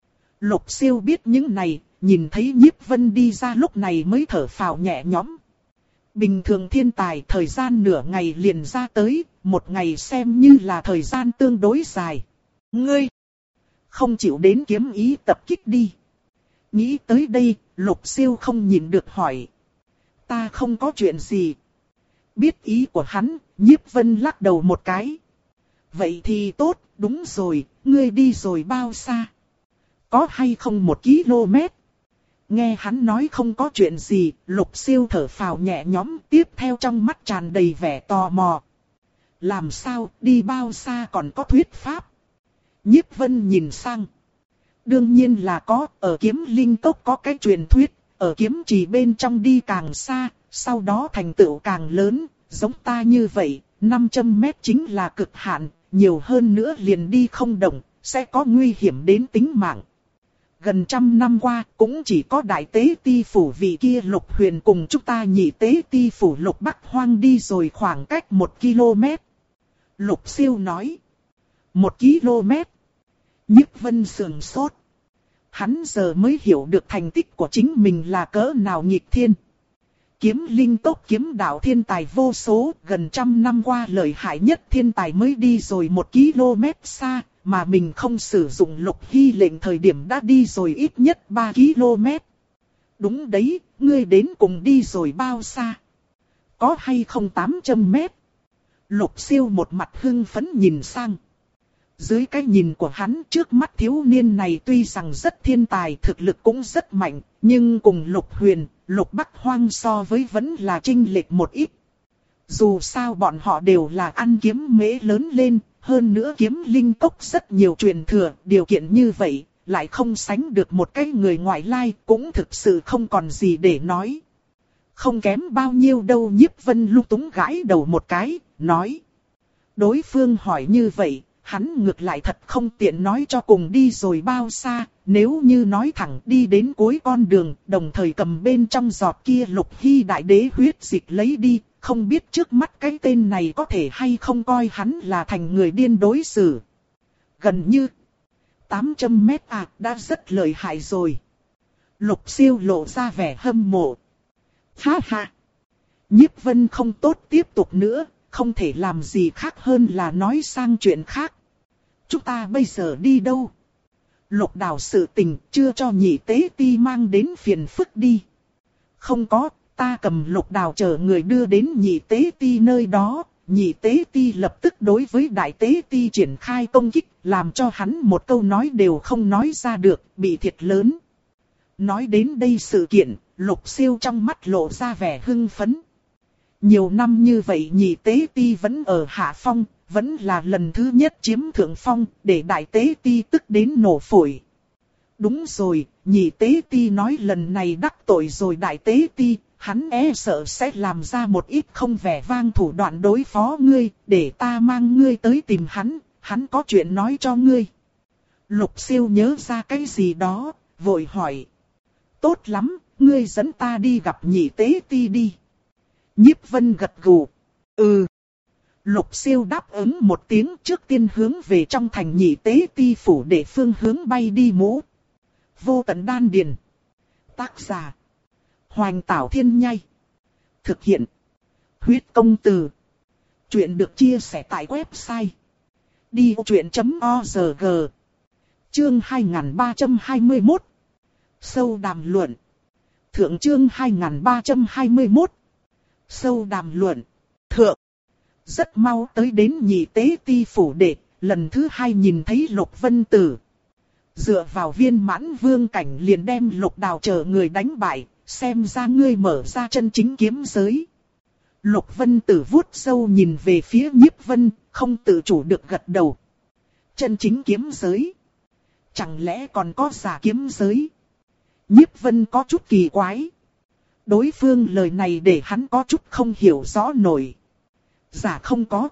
A: Lục Siêu biết những này, nhìn thấy Nhiếp Vân đi ra lúc này mới thở phào nhẹ nhõm. Bình thường thiên tài thời gian nửa ngày liền ra tới, một ngày xem như là thời gian tương đối dài. Ngươi không chịu đến kiếm ý tập kích đi. Nghĩ tới đây, Lục Siêu không nhịn được hỏi. Ta không có chuyện gì. Biết ý của hắn, Nhiếp Vân lắc đầu một cái. Vậy thì tốt, đúng rồi, ngươi đi rồi bao xa? Có hay không một km? Nghe hắn nói không có chuyện gì, Lục Siêu thở phào nhẹ nhõm, tiếp theo trong mắt tràn đầy vẻ tò mò. Làm sao, đi bao xa còn có thuyết pháp? Nhiếp Vân nhìn sang. Đương nhiên là có, ở Kiếm Linh Cốc có cái truyền thuyết, ở kiếm trì bên trong đi càng xa, sau đó thành tựu càng lớn, giống ta như vậy, năm trăm mét chính là cực hạn, nhiều hơn nữa liền đi không động, sẽ có nguy hiểm đến tính mạng. Gần trăm năm qua, cũng chỉ có đại tế ti phủ vị kia Lục Huyền cùng chúng ta nhị tế ti phủ Lục Bắc Hoang đi rồi khoảng cách một ki lô mét. Lục Siêu nói. Một ki lô mét. Nhiếp Vân sườn sốt. Hắn giờ mới hiểu được thành tích của chính mình là cỡ nào nghịch thiên. Kiếm Linh Cốc kiếm đạo thiên tài vô số, gần trăm năm qua lợi hại nhất thiên tài mới đi rồi một ki lô mét xa, mà mình không sử dụng Lục Hy lệnh thời điểm đã đi rồi ít nhất ba ki lô mét. Đúng đấy, ngươi đến cùng đi rồi bao xa? Có hay không tám trăm mét? Lục Siêu một mặt hưng phấn nhìn sang. Dưới cái nhìn của hắn, trước mắt thiếu niên này tuy rằng rất thiên tài, thực lực cũng rất mạnh, nhưng cùng Lục Huyền, Lục Bắc Hoang so với vẫn là chênh lệch một ít. Dù sao bọn họ đều là ăn kiếm mễ lớn lên, hơn nữa Kiếm Linh Cốc rất nhiều truyền thừa, điều kiện như vậy, lại không sánh được một cái người ngoại lai, cũng thực sự không còn gì để nói. Không kém bao nhiêu đâu. Nhiếp Vân lung túng gãi đầu một cái, nói. Đối phương hỏi như vậy, hắn ngược lại thật không tiện nói cho cùng đi rồi bao xa, nếu như nói thẳng đi đến cuối con đường, đồng thời cầm bên trong giọt kia Lục Hy đại đế huyết dịch lấy đi, không biết trước mắt cái tên này có thể hay không coi hắn là thành người điên đối xử. Gần như tám trăm mét à, đã rất lợi hại rồi. Lục Siêu lộ ra vẻ hâm mộ. Ha ha! Nhiếp Vân không tốt tiếp tục nữa, không thể làm gì khác hơn là nói sang chuyện khác. Chúng ta bây giờ đi đâu? Lục Đào sự tình chưa cho nhị tế ti mang đến phiền phức đi. Không có, ta cầm Lục Đào chờ người đưa đến nhị tế ti nơi đó. Nhị tế ti lập tức đối với đại tế ti triển khai công kích, làm cho hắn một câu nói đều không nói ra được, bị thiệt lớn. Nói đến đây sự kiện, Lục Siêu trong mắt lộ ra vẻ hưng phấn. Nhiều năm như vậy nhị tế ti vẫn ở hạ phong, vẫn là lần thứ nhất chiếm thượng phong, để đại tế ti tức đến nổ phổi. Đúng rồi, nhị tế ti nói lần này đắc tội rồi đại tế ti, hắn e sợ sẽ làm ra một ít không vẻ vang thủ đoạn đối phó ngươi, để ta mang ngươi tới tìm hắn, hắn có chuyện nói cho ngươi. Lục Siêu nhớ ra cái gì đó, vội hỏi. Tốt lắm, ngươi dẫn ta đi gặp nhị tế ti đi. Nhiếp Vân gật gù. Ừ. Lục Siêu đáp ứng một tiếng, trước tiên hướng về trong thành nhị tế ti phủ để phương hướng bay đi mũ. Vô Tận Đan Điền. Tác giả. Hoành Tảo Thiên Nhai. Thực hiện. Huyết Công Từ. Chuyện được chia sẻ tại website đi ô chuyện chấm org. Chương hai nghìn ba trăm hai mươi mốt. Sâu đàm luận. Thượng chương hai nghìn ba trăm hai mươi mốt. Sâu đàm luận. Thượng. Rất mau tới đến nhị tế ti phủ đệ, lần thứ hai nhìn thấy Lục Vân Tử. Dựa vào viên mãn vương cảnh liền đem Lục Đào chờ người đánh bại, xem ra ngươi mở ra chân chính kiếm giới. Lục Vân Tử vuốt sâu nhìn về phía Nhiếp Vân, không tự chủ được gật đầu. Chân chính kiếm giới? Chẳng lẽ còn có giả kiếm giới? Nhiếp Vân có chút kỳ quái. Đối phương lời này để hắn có chút không hiểu rõ nổi. Giả không có,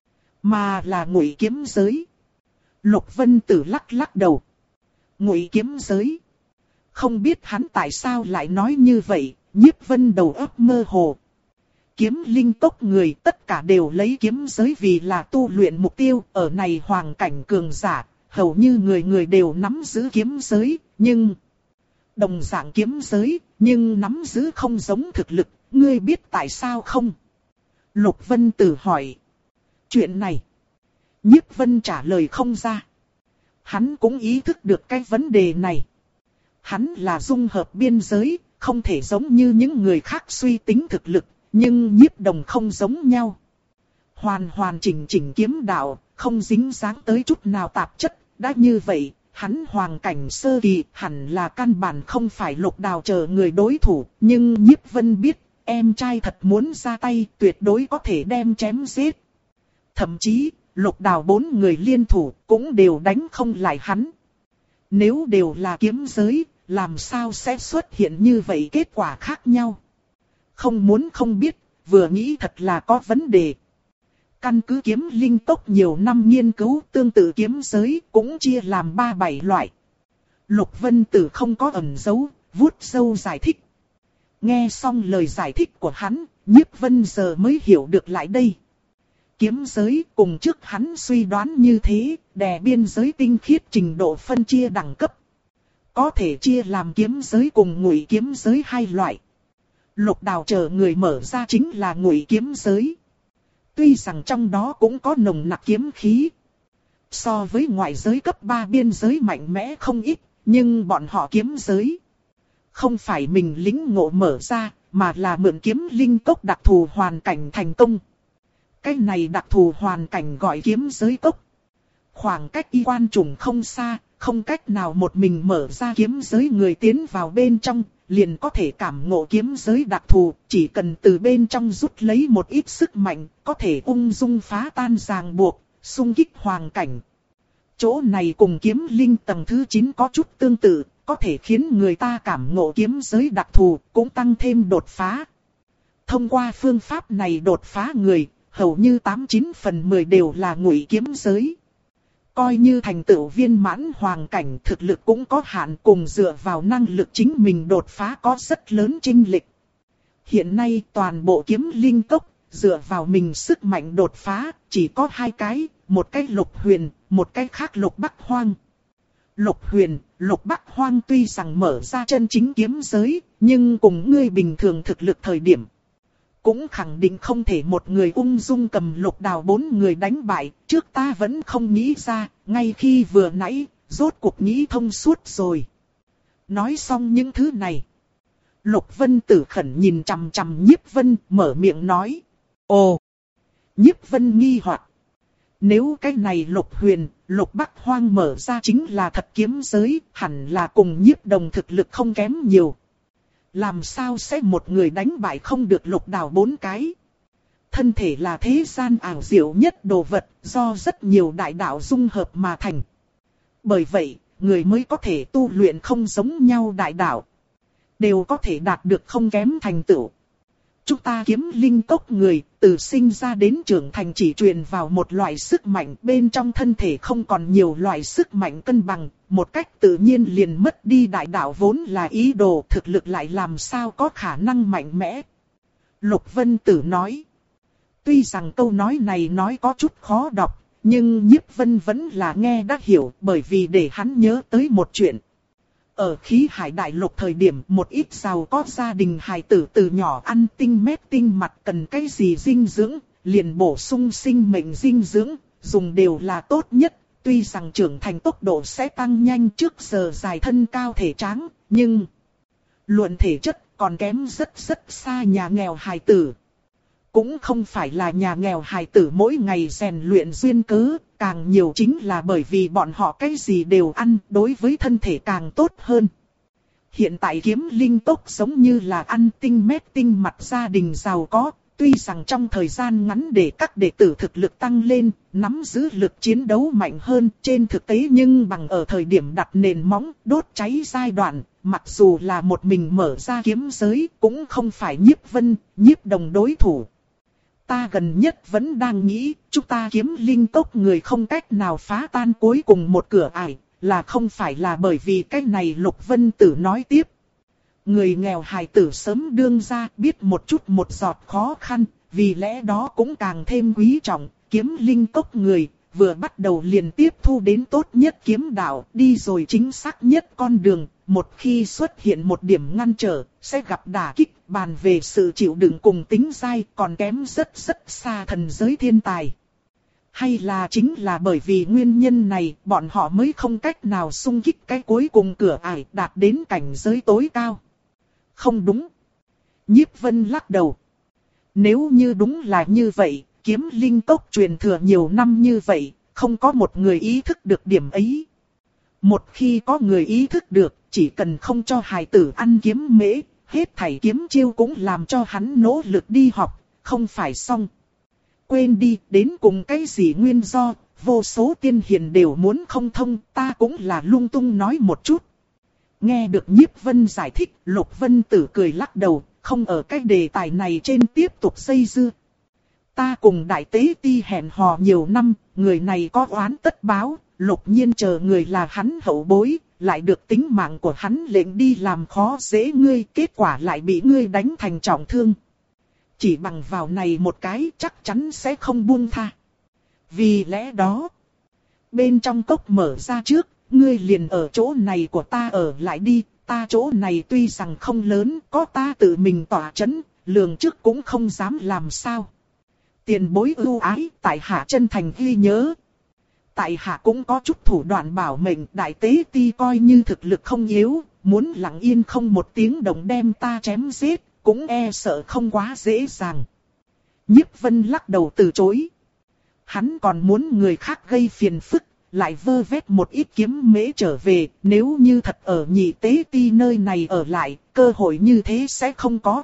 A: mà là ngụy kiếm giới. Lục Vân Tử lắc lắc đầu. Ngụy kiếm giới? Không biết hắn tại sao lại nói như vậy, Nhiếp Vân đầu óc mơ hồ. Kiếm Linh Cốc người tất cả đều lấy kiếm giới vì là tu luyện mục tiêu, ở này hoàng cảnh cường giả, hầu như người người đều nắm giữ kiếm giới, nhưng đồng dạng kiếm giới, nhưng nắm giữ không giống thực lực, ngươi biết tại sao không? Lục Vân Tử hỏi. Chuyện này, Nhiếp Vân trả lời không ra. Hắn cũng ý thức được cái vấn đề này. Hắn là dung hợp biên giới, không thể giống như những người khác suy tính thực lực, nhưng Nhiếp Đồng không giống nhau. Hoàn hoàn chỉnh chỉnh kiếm đạo, không dính dáng tới chút nào tạp chất, đã như vậy, hắn hoàng cảnh sơ kỳ hẳn là căn bản không phải Lục Đào chờ người đối thủ, nhưng Nhiếp Vân biết, em trai thật muốn ra tay tuyệt đối có thể đem chém giết. Thậm chí, Lục Đào bốn người liên thủ cũng đều đánh không lại hắn. Nếu đều là kiếm giới, làm sao sẽ xuất hiện như vậy kết quả khác nhau? Không muốn không biết, vừa nghĩ thật là có vấn đề. Căn cứ kiếm linh tốc nhiều năm nghiên cứu tương tự kiếm giới cũng chia làm ba bảy loại. Lục Vân Tử không có ẩn giấu, vuốt râu giải thích. Nghe xong lời giải thích của hắn, Nhiếp Vân giờ mới hiểu được lại đây. Kiếm giới cùng trước hắn suy đoán như thế, đè biên giới tinh khiết trình độ phân chia đẳng cấp. Có thể chia làm kiếm giới cùng ngụy kiếm giới hai loại. Lục Đào chờ người mở ra chính là ngụy kiếm giới. Tuy rằng trong đó cũng có nồng nặc kiếm khí. So với ngoại giới cấp ba biên giới mạnh mẽ không ít, nhưng bọn họ kiếm giới. Không phải mình lĩnh ngộ mở ra, mà là mượn kiếm linh cốc đặc thù hoàn cảnh thành công. Cái này đặc thù hoàn cảnh gọi kiếm giới cốc. Khoảng cách y quan trùng không xa, không cách nào một mình mở ra kiếm giới người tiến vào bên trong, liền có thể cảm ngộ kiếm giới đặc thù, chỉ cần từ bên trong rút lấy một ít sức mạnh, có thể ung dung phá tan ràng buộc, xung kích hoàn cảnh. Chỗ này cùng kiếm linh tầng thứ chín có chút tương tự, có thể khiến người ta cảm ngộ kiếm giới đặc thù, cũng tăng thêm đột phá. Thông qua phương pháp này đột phá người, hầu như tám chín phần mười đều là ngụy kiếm giới. Coi như thành tựu viên mãn hoàng cảnh thực lực cũng có hạn, cùng dựa vào năng lực chính mình đột phá có rất lớn chênh lệch. Hiện nay toàn bộ kiếm linh cốc, dựa vào mình sức mạnh đột phá, chỉ có hai cái, một cái Lục Huyền, một cái khác Lục Bắc Hoang. Lục Huyền, Lục Bắc Hoang tuy rằng mở ra chân chính kiếm giới, nhưng cùng ngươi bình thường thực lực thời điểm. Cũng khẳng định không thể một người ung dung cầm Lục Đào bốn người đánh bại, trước ta vẫn không nghĩ ra, ngay khi vừa nãy, rốt cuộc nghĩ thông suốt rồi. Nói xong những thứ này. Lục Vân Tử khẩn nhìn chằm chằm Nhiếp Vân, mở miệng nói. Ồ! Nhiếp Vân nghi hoặc. Nếu cái này Lục Huyền, Lục Bắc Hoang mở ra chính là thật kiếm giới, hẳn là cùng Nhiếp Đồng thực lực không kém nhiều. Làm sao sẽ một người đánh bại không được Lục Đào bốn cái? Thân thể là thế gian ảo diệu nhất đồ vật, do rất nhiều đại đạo dung hợp mà thành. Bởi vậy, người mới có thể tu luyện không giống nhau đại đạo. Đều có thể đạt được không kém thành tựu. Chúng ta kiếm linh cốc người, từ sinh ra đến trưởng thành chỉ truyền vào một loại sức mạnh, bên trong thân thể không còn nhiều loại sức mạnh cân bằng, một cách tự nhiên liền mất đi đại đạo vốn là ý đồ, thực lực lại làm sao có khả năng mạnh mẽ. Lục Vân Tử nói. Tuy rằng câu nói này nói có chút khó đọc, nhưng Nhiếp Vân vẫn là nghe đã hiểu, bởi vì để hắn nhớ tới một chuyện. Ở khí hải đại lục thời điểm, một ít giàu có gia đình hài tử từ nhỏ ăn tinh mét tinh mặt cần cái gì dinh dưỡng, liền bổ sung sinh mệnh dinh dưỡng, dùng đều là tốt nhất. Tuy rằng trưởng thành tốc độ sẽ tăng nhanh trước giờ dài thân cao thể tráng, nhưng luận thể chất còn kém rất rất xa nhà nghèo hài tử. Cũng không phải là nhà nghèo hài tử mỗi ngày rèn luyện duyên cớ, càng nhiều chính là bởi vì bọn họ cái gì đều ăn, đối với thân thể càng tốt hơn. Hiện tại kiếm linh tốc giống như là ăn tinh mét tinh mặt gia đình giàu có, tuy rằng trong thời gian ngắn để các đệ tử thực lực tăng lên, nắm giữ lực chiến đấu mạnh hơn, trên thực tế nhưng bằng ở thời điểm đặt nền móng, đốt cháy giai đoạn, mặc dù là một mình mở ra kiếm giới, cũng không phải Nhiếp Vân, Nhiếp Đồng đối thủ. Ta gần nhất vẫn đang nghĩ, chúng ta kiếm linh tốc người không cách nào phá tan cuối cùng một cửa ải, là không phải là bởi vì cái này. Lục Vân Tử nói tiếp. Người nghèo hài tử sớm đương ra biết một chút một giọt khó khăn, vì lẽ đó cũng càng thêm quý trọng, kiếm linh tốc người, vừa bắt đầu liền tiếp thu đến tốt nhất kiếm đạo, đi rồi chính xác nhất con đường, một khi xuất hiện một điểm ngăn trở, sẽ gặp đả kích, bàn về sự chịu đựng cùng tính dai còn kém rất rất xa thần giới thiên tài. Hay là chính là bởi vì nguyên nhân này, bọn họ mới không cách nào xung kích cái cuối cùng cửa ải đạt đến cảnh giới tối cao. Không đúng. Nhiếp Vân lắc đầu. Nếu như đúng là như vậy, kiếm linh tốc truyền thừa nhiều năm như vậy, không có một người ý thức được điểm ấy. Một khi có người ý thức được, chỉ cần không cho hài tử ăn kiếm mễ, hết thảy kiếm chiêu cũng làm cho hắn nỗ lực đi học, không phải xong. Quên đi, đến cùng cái gì nguyên do, vô số tiên hiền đều muốn không thông, ta cũng là lung tung nói một chút. Nghe được Nhiếp Vân giải thích, Lục Vân Tử cười lắc đầu, không ở cái đề tài này trên tiếp tục xây dưa. Ta cùng Đại Tế Ti hẹn hò nhiều năm, người này có oán tất báo, Lục Nhiên chờ người là hắn hậu bối, lại được tính mạng của hắn lệnh đi làm khó dễ ngươi, kết quả lại bị ngươi đánh thành trọng thương. Chỉ bằng vào này một cái chắc chắn sẽ không buông tha. Vì lẽ đó, bên trong cốc mở ra trước, ngươi liền ở chỗ này của ta ở lại đi, ta chỗ này tuy rằng không lớn, có ta tự mình tỏa chấn, lường trước cũng không dám làm sao. Tiền bối ưu ái, tại hạ chân thành ghi nhớ. Tại hạ cũng có chút thủ đoạn bảo mệnh, Đại Tế Ti coi như thực lực không yếu, muốn lặng yên không một tiếng động đem ta chém giết, cũng e sợ không quá dễ dàng. Nhiếp Vân lắc đầu từ chối. Hắn còn muốn người khác gây phiền phức, lại vơ vét một ít kiếm mễ trở về, nếu như thật ở Nhị Tế Ti nơi này ở lại, cơ hội như thế sẽ không có.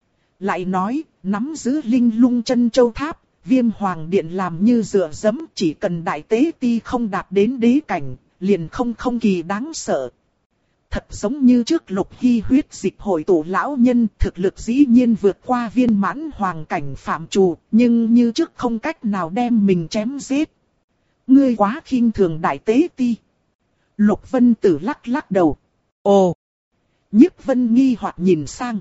A: Lại nói, nắm giữ Linh Lung Chân Châu Tháp, Viêm Hoàng Điện làm như dựa dẫm, chỉ cần Đại Tế Ti không đạt đến đế cảnh, liền không không kỳ đáng sợ. Thật giống như trước Lục Hy huyết dịch hội tụ lão nhân, thực lực dĩ nhiên vượt qua viên mãn hoàng cảnh phạm trù, nhưng như trước không cách nào đem mình chém giết. Ngươi quá khinh thường Đại Tế Ti. Lục Vân Tử lắc lắc đầu. Ồ! Nhiếp Vân nghi hoặc nhìn sang.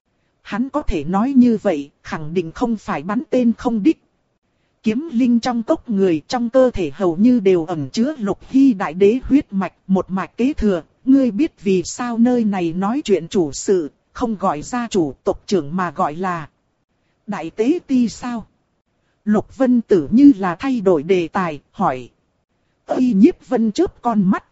A: Hắn có thể nói như vậy, khẳng định không phải bắn tên không đích. Kiếm linh trong cốc người trong cơ thể hầu như đều ẩn chứa Lục Hy đại đế huyết mạch, một mạch kế thừa. Ngươi biết vì sao nơi này nói chuyện chủ sự, không gọi gia chủ tộc trưởng mà gọi là Đại Tế Ti sao? Lục Vân Tử như là thay đổi đề tài, hỏi. Ây Nhiếp Vân chớp con mắt.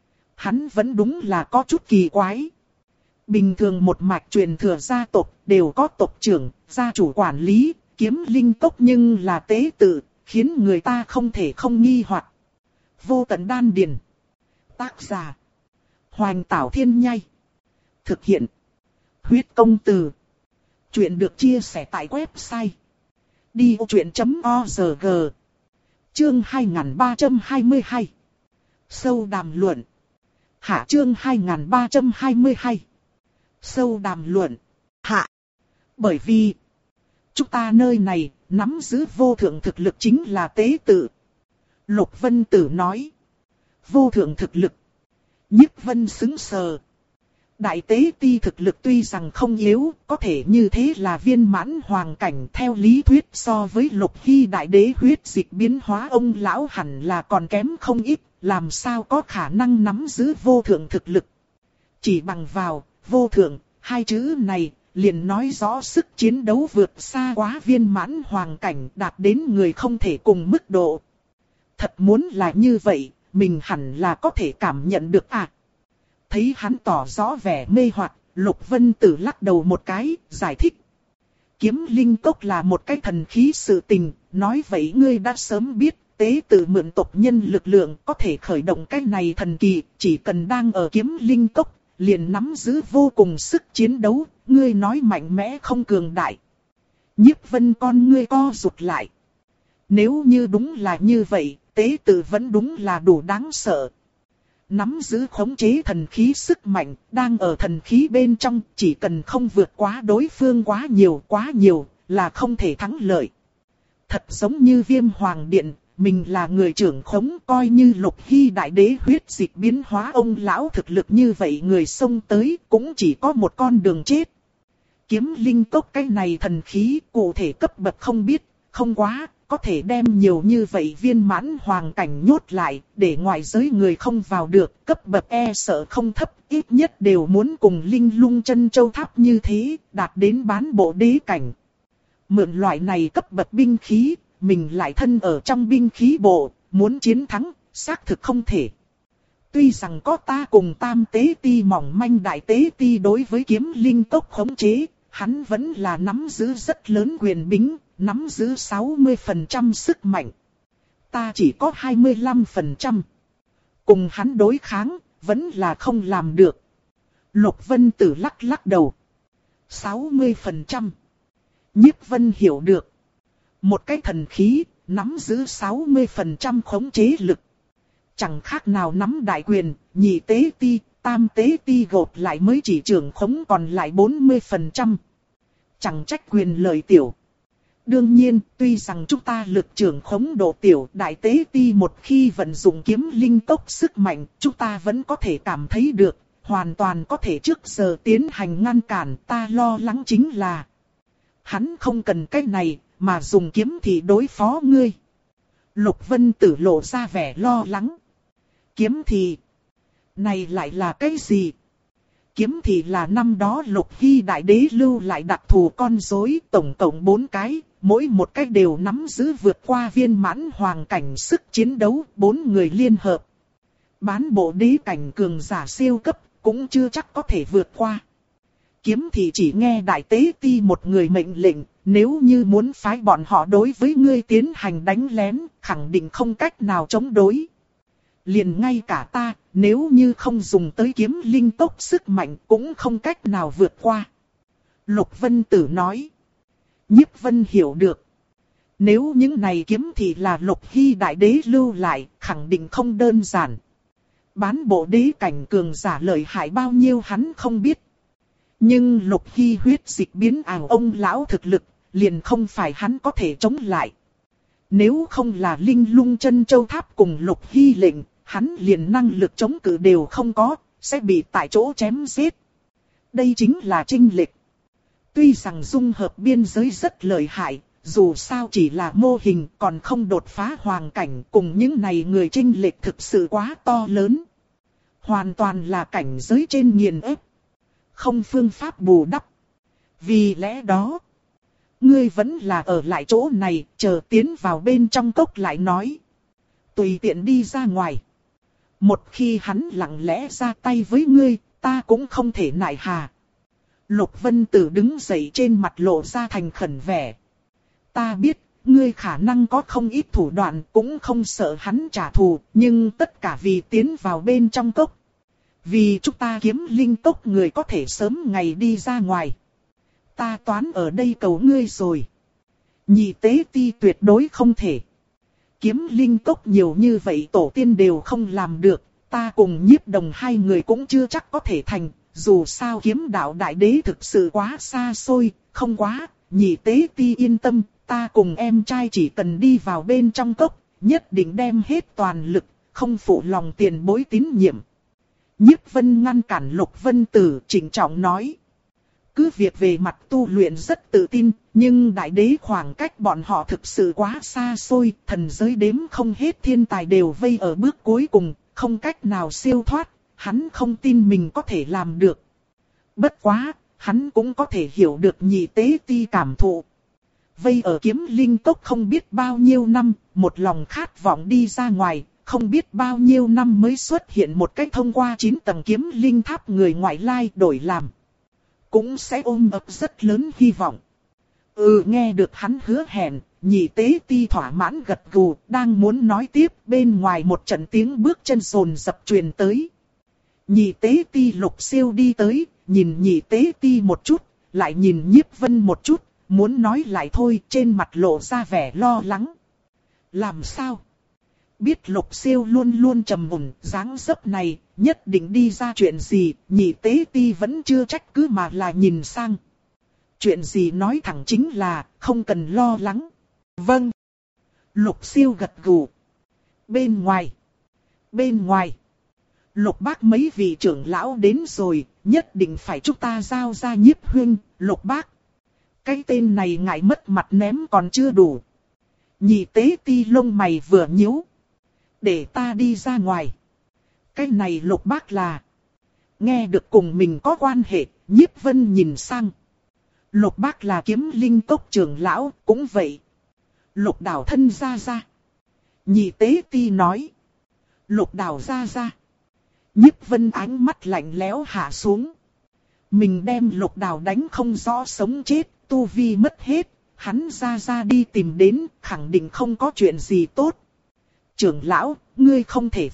A: Hắn vẫn đúng là có chút kỳ quái. Bình thường một mạch truyền thừa gia tộc đều có tộc trưởng, gia chủ quản lý, kiếm linh tộc nhưng là tế tự, khiến người ta không thể không nghi hoặc. Vô Tận Đan Điền. Tác giả Hoành Tảo Thiên Nhai. Thực hiện Huyết Công Từ. Chuyện được chia sẻ tại website đi ô chuyện chấm org. Chương hai nghìn ba trăm hai mươi hai. Sâu đàm luận. Hạ chương hai nghìn ba trăm hai mươi hai. Sâu đàm luận. Hạ. Bởi vì chúng ta nơi này nắm giữ vô thượng thực lực chính là tế tự. Lục Vân Tử nói. Vô thượng thực lực. Nhiếp Vân sững sờ. Đại Tế Ti thực lực tuy rằng không yếu, có thể như thế là viên mãn hoàng cảnh, theo lý thuyết so với Lục Hy đại đế huyết dịch biến hóa ông lão hẳn là còn kém không ít, làm sao có khả năng nắm giữ vô thượng thực lực. Chỉ bằng vào vô thượng, hai chữ này, liền nói rõ sức chiến đấu vượt xa quá viên mãn hoàng cảnh, đạt đến người không thể cùng mức độ. Thật muốn là như vậy, mình hẳn là có thể cảm nhận được à. Thấy hắn tỏ rõ vẻ mê hoặc, Lục Vân Tử lắc đầu một cái, giải thích. Kiếm linh cốc là một cái thần khí sự tình, nói vậy ngươi đã sớm biết, tế tự mượn tộc nhân lực lượng có thể khởi động cái này thần kỳ, chỉ cần đang ở kiếm linh cốc, liền nắm giữ vô cùng sức chiến đấu, ngươi nói mạnh mẽ không cường đại. Nhiếp Vân con ngươi co rụt lại. Nếu như đúng là như vậy, tế tự vẫn đúng là đủ đáng sợ. Nắm giữ khống chế thần khí sức mạnh, đang ở thần khí bên trong, chỉ cần không vượt quá đối phương quá nhiều, quá nhiều, là không thể thắng lợi. Thật giống như Viêm Hoàng Điện, mình là người trưởng khống, coi như Lục Hy đại đế huyết dịch biến hóa ông lão thực lực như vậy, người xông tới cũng chỉ có một con đường chết. Kiếm linh cốc cái này thần khí, cụ thể cấp bậc không biết, không quá, có thể đem nhiều như vậy viên mãn hoàng cảnh nhốt lại, để ngoại giới người không vào được, cấp bậc e sợ không thấp, ít nhất đều muốn cùng Linh Lung Chân Châu Tháp như thế, đạt đến bán bộ đế cảnh. Mượn loại này cấp bậc binh khí, mình lại thân ở trong binh khí bộ, muốn chiến thắng, xác thực không thể. Tuy rằng có ta cùng Tam Tế Ti mỏng manh Đại Tế Ti đối với kiếm linh cốc khống chế, hắn vẫn là nắm giữ rất lớn quyền bính, nắm giữ sáu mươi phần trăm sức mạnh. Ta chỉ có hai mươi lăm phần trăm. cùng hắn đối kháng, vẫn là không làm được. Lục Vân Tử lắc lắc đầu. sáu mươi phần trăm. Nhiếp Vân hiểu được. Một cái thần khí, nắm giữ sáu mươi phần trăm khống chế lực. Chẳng khác nào nắm đại quyền, nhị tế ti, tam tế ti gộp lại mới chỉ trưởng khống còn lại bốn mươi phần trăm. Chẳng trách quyền lợi tiểu. Đương nhiên, tuy rằng chúng ta lực trưởng khống độ tiểu, đại tế ti một khi vận dụng kiếm linh tốc sức mạnh, chúng ta vẫn có thể cảm thấy được, hoàn toàn có thể trước giờ tiến hành ngăn cản. Ta lo lắng chính là hắn không cần cái này, mà dùng kiếm thì đối phó ngươi. Lục Vân Tử lộ ra vẻ lo lắng. Kiếm thì... này lại là cái gì? Kiếm thì là năm đó Lục Hy Đại Đế lưu lại đặc thù con rối, tổng cộng bốn cái, mỗi một cái đều nắm giữ vượt qua viên mãn hoàng cảnh sức chiến đấu, bốn người liên hợp. Bán bộ đế cảnh cường giả siêu cấp, cũng chưa chắc có thể vượt qua. Kiếm thì chỉ nghe đại tế ti một người mệnh lệnh, nếu như muốn phái bọn họ đối với ngươi tiến hành đánh lén, khẳng định không cách nào chống đối. Liền ngay cả ta, nếu như không dùng tới kiếm linh tốc sức mạnh cũng không cách nào vượt qua. Lục Vân Tử nói. Nhiếp Vân hiểu được. Nếu những này kiếm thì là Lục Hy Đại Đế lưu lại, khẳng định không đơn giản. Bán bộ đế cảnh cường giả lợi hại bao nhiêu hắn không biết. Nhưng Lục Hy huyết dịch biến ảo ông lão thực lực, liền không phải hắn có thể chống lại. Nếu không là Linh Lung Chân Châu Tháp cùng Lục Hy lệnh, hắn liền năng lực chống cự đều không có, sẽ bị tại chỗ chém giết. Đây chính là chênh lệch. Tuy rằng dung hợp biên giới rất lợi hại, dù sao chỉ là mô hình còn không đột phá hoàng cảnh, cùng những này người chênh lệch thực sự quá to lớn. Hoàn toàn là cảnh giới trên nghiền ép. Không phương pháp bù đắp. Vì lẽ đó, ngươi vẫn là ở lại chỗ này, chờ tiến vào bên trong cốc lại nói. Tùy tiện đi ra ngoài. Một khi hắn lặng lẽ ra tay với ngươi, ta cũng không thể nại hà. Lục Vân Tử đứng dậy, trên mặt lộ ra thành khẩn vẻ. Ta biết, ngươi khả năng có không ít thủ đoạn, cũng không sợ hắn trả thù, nhưng tất cả vì tiến vào bên trong cốc. Vì chúng ta kiếm linh cốc người có thể sớm ngày đi ra ngoài. Ta toán ở đây cầu ngươi rồi. Nhị tế ti tuyệt đối không thể. Kiếm linh cốc nhiều như vậy tổ tiên đều không làm được, ta cùng Nhiếp Đồng hai người cũng chưa chắc có thể thành. Dù sao kiếm đạo đại đế thực sự quá xa xôi, không quá, nhị tế ti yên tâm, ta cùng em trai chỉ cần đi vào bên trong cốc, nhất định đem hết toàn lực, không phụ lòng tiền bối tín nhiệm. Nhiếp Vân ngăn cản Lục Vân Tử, trịnh trọng nói. Cứ việc về mặt tu luyện rất tự tin, nhưng đại đế khoảng cách bọn họ thực sự quá xa xôi, thần giới đếm không hết thiên tài đều vây ở bước cuối cùng, không cách nào siêu thoát. Hắn không tin mình có thể làm được. Bất quá, hắn cũng có thể hiểu được nhị tế ti cảm thụ. Vây ở kiếm linh cốc không biết bao nhiêu năm, một lòng khát vọng đi ra ngoài, không biết bao nhiêu năm mới xuất hiện một cách thông qua chín tầng kiếm linh tháp người ngoại lai đổi làm. Cũng sẽ ôm ấp rất lớn hy vọng. Ừ, nghe được hắn hứa hẹn, nhị tế ti thỏa mãn gật gù, đang muốn nói tiếp, bên ngoài một trận tiếng bước chân sồn dập truyền tới. Nhị tế ti Lục Siêu đi tới, nhìn nhị tế ti một chút, lại nhìn Nhiếp Vân một chút, muốn nói lại thôi, trên mặt lộ ra vẻ lo lắng. Làm sao? Biết Lục Siêu luôn luôn trầm mùn, dáng dấp này, nhất định đi ra chuyện gì, nhị tế ti vẫn chưa trách cứ mà là nhìn sang. Chuyện gì nói thẳng chính là, không cần lo lắng. Vâng. Lục Siêu gật gù. Bên ngoài. Bên ngoài. Lục bác mấy vị trưởng lão đến rồi, nhất định phải chúng ta giao ra Nhiếp huynh. Lục bác. Cái tên này ngại mất mặt ném còn chưa đủ. Nhị tế ti lông mày vừa nhíu. Để ta đi ra ngoài. Cái này Lục bác là. Nghe được cùng mình có quan hệ, Nhiếp Vân nhìn sang. Lục bác là kiếm linh cốc trưởng lão, cũng vậy. Lục đảo thân ra ra. Nhị tế ti nói. Lục đảo ra ra. Nhiếp Vân ánh mắt lạnh lẽo hạ xuống. Mình đem Lục đảo đánh không rõ sống chết, tu vi mất hết, hắn ra ra đi tìm đến, khẳng định không có chuyện gì tốt. Trưởng lão, ngươi không thể vào,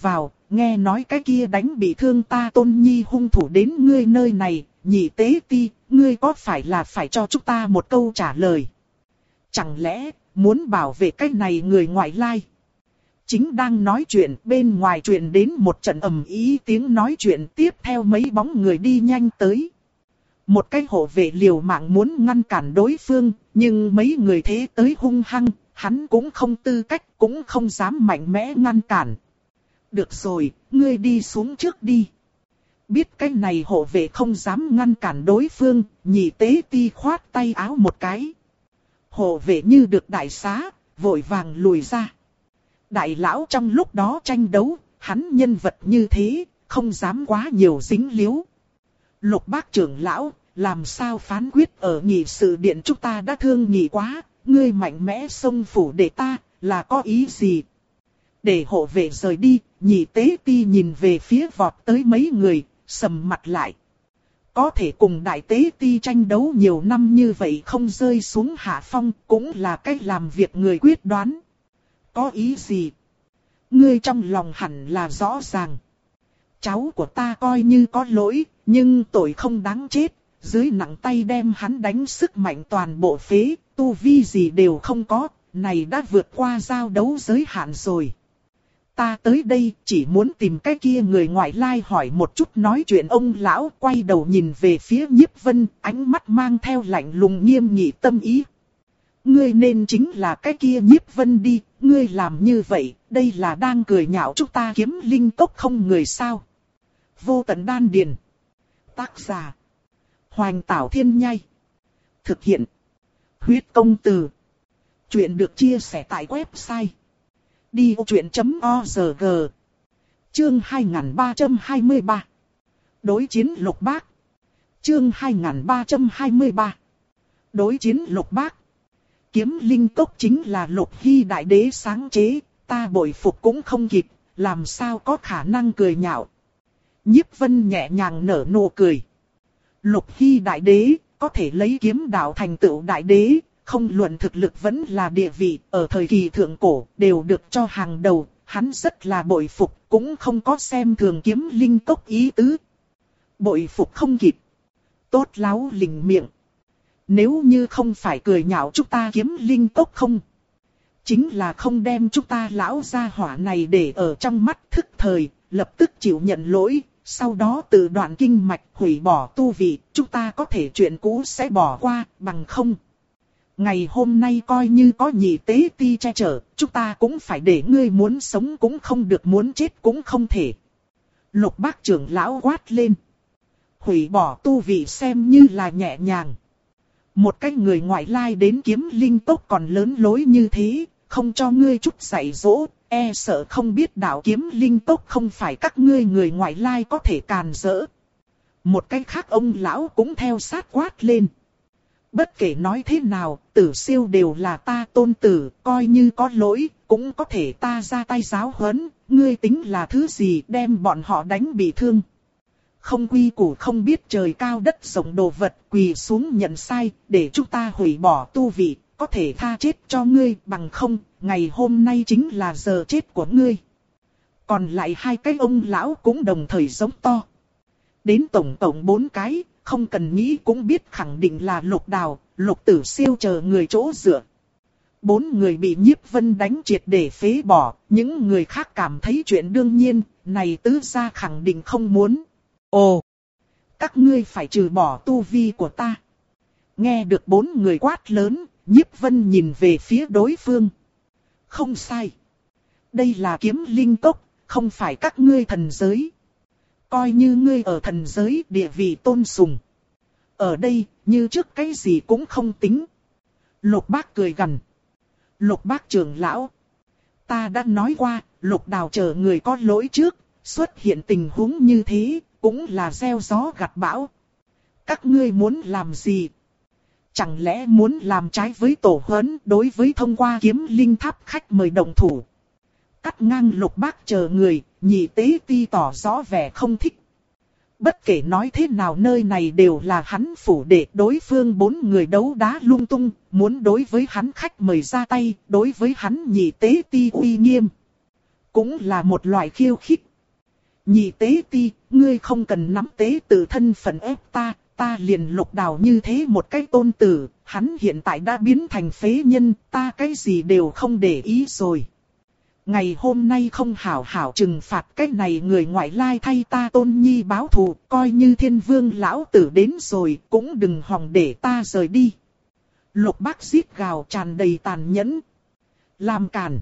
A: nghe nói cái kia đánh bị thương ta Tôn Nhi hung thủ đến ngươi nơi này, Nhị Tế Ti, ngươi có phải là phải cho chúng ta một câu trả lời? Chẳng lẽ, muốn bảo vệ cái này người ngoại lai? Chính đang nói chuyện, bên ngoài truyền đến một trận ầm ĩ tiếng nói chuyện, tiếp theo mấy bóng người đi nhanh tới. Một cái hộ vệ liều mạng muốn ngăn cản đối phương, nhưng mấy người thế tới hung hăng, hắn cũng không tư cách, cũng không dám mạnh mẽ ngăn cản. Được rồi, ngươi đi xuống trước đi. Biết cái này hộ vệ không dám ngăn cản đối phương, Nhị Tế Ti khoát tay áo một cái. Hộ vệ như được đại xá, vội vàng lùi ra. Đại lão trong lúc đó tranh đấu, hắn nhân vật như thế, không dám quá nhiều dính líu. Lục Bác trưởng lão, làm sao phán quyết ở nghị sự điện chúng ta đã thương nghị quá, ngươi mạnh mẽ xông phủ để ta, là có ý gì? Để hộ vệ rời đi, Nhị Tế Ti nhìn về phía vọt tới mấy người, sầm mặt lại. Có thể cùng Đại Tế Ti tranh đấu nhiều năm như vậy không rơi xuống hạ phong, cũng là cách làm việc người quyết đoán. Có ý gì? Ngươi trong lòng hẳn là rõ ràng. Cháu của ta coi như có lỗi, nhưng tội không đáng chết. Dưới nặng tay đem hắn đánh sức mạnh toàn bộ phế, tu vi gì đều không có, này đã vượt qua giao đấu giới hạn rồi. Ta tới đây chỉ muốn tìm cái kia người ngoại lai hỏi một chút nói chuyện. Ông lão quay đầu nhìn về phía Nhiếp Vân, ánh mắt mang theo lạnh lùng nghiêm nghị tâm ý. Ngươi nên chính là cái kia Nhiếp Vân đi, ngươi làm như vậy, đây là đang cười nhạo chúng ta Kiếm Linh Cốc không người sao. Vô Tận Đan Điền. Tác giả. Hoành Tảo Thiên Nhai. Thực hiện. Huyết Công Từ. Chuyện được chia sẻ tại website đi ô chuyện chấm org. Chương hai nghìn ba trăm hai mươi ba. Đối chiến Lục Bác. Chương hai nghìn ba trăm hai mươi ba. Đối chiến Lục Bác. Kiếm Linh Cốc chính là Lục Hy Đại Đế sáng chế, ta bội phục cũng không kịp, làm sao có khả năng cười nhạo. Nhiếp Vân nhẹ nhàng nở nụ cười. Lục Hy Đại Đế, có thể lấy kiếm đạo thành tựu Đại Đế, không luận thực lực vẫn là địa vị, ở thời kỳ thượng cổ, đều được cho hàng đầu, hắn rất là bội phục, cũng không có xem thường Kiếm Linh Cốc ý tứ. Bội phục không kịp. Tốt láo lình miệng. Nếu như không phải cười nhạo chúng ta Kiếm Linh Cốc không, chính là không đem chúng ta lão gia hỏa này để ở trong mắt, thức thời, lập tức chịu nhận lỗi, sau đó tự đoạn kinh mạch hủy bỏ tu vị, chúng ta có thể chuyện cũ sẽ bỏ qua, bằng không. Ngày hôm nay coi như có Nhị Tế Ti che chở, chúng ta cũng phải để ngươi muốn sống cũng không được, muốn chết cũng không thể. Lục Bác trưởng lão quát lên. Hủy bỏ tu vị xem như là nhẹ nhàng. Một cái người ngoại lai đến Kiếm Linh Cốc còn lớn lối như thế, không cho ngươi chút dạy dỗ, e sợ không biết đạo Kiếm Linh Cốc không phải các ngươi người ngoại lai có thể càn rỡ. Một cái khác ông lão cũng theo sát quát lên. Bất kể nói thế nào, Tử Siêu đều là ta tôn tử, coi như có lỗi, cũng có thể ta ra tay giáo huấn, ngươi tính là thứ gì đem bọn họ đánh bị thương. Không quy củ không biết trời cao đất rộng đồ vật, quỳ xuống nhận sai, để chúng ta hủy bỏ tu vị, có thể tha chết cho ngươi, bằng không, ngày hôm nay chính là giờ chết của ngươi. Còn lại hai cái ông lão cũng đồng thời giống to. Đến tổng tổng bốn cái, không cần nghĩ cũng biết khẳng định là Lục Đào, Lục Tử Siêu chờ người chỗ dựa. Bốn người bị Nhiếp Vân đánh triệt để phế bỏ, những người khác cảm thấy chuyện đương nhiên, này tứ gia khẳng định không muốn. Ồ! Các ngươi phải trừ bỏ tu vi của ta. Nghe được bốn người quát lớn, Nhiếp Vân nhìn về phía đối phương. Không sai. Đây là Kiếm Linh Cốc, không phải các ngươi thần giới. Coi như ngươi ở thần giới địa vị tôn sùng. Ở đây, như trước cái gì cũng không tính. Lục Bác cười gằn. Lục Bác trưởng lão. Ta đã nói qua, Lục Đào chờ người có lỗi trước, xuất hiện tình huống như thế, cũng là gieo gió gặt bão. Các ngươi muốn làm gì? Chẳng lẽ muốn làm trái với tổ huấn đối với thông qua Kiếm Linh Tháp khách mời đồng thủ? Cắt ngang Lục Bác chờ người, Nhị Tế Ti tỏ rõ vẻ không thích. Bất kể nói thế nào nơi này đều là hắn phủ đệ, đối phương bốn người đấu đá lung tung, muốn đối với hắn khách mời ra tay, đối với hắn Nhị Tế Ti uy nghiêm. Cũng là một loại khiêu khích. Nhị tế ti, ngươi không cần nắm tế tử thân phận ép ta, ta liền Lục Đào như thế một cái tôn tử, hắn hiện tại đã biến thành phế nhân, ta cái gì đều không để ý rồi. Ngày hôm nay không hảo hảo trừng phạt cái này người ngoại lai thay ta Tôn Nhi báo thù, coi như Thiên Vương lão tử đến rồi, cũng đừng hòng để ta rời đi. Lục Bác rít gào tràn đầy tàn nhẫn. Làm càn.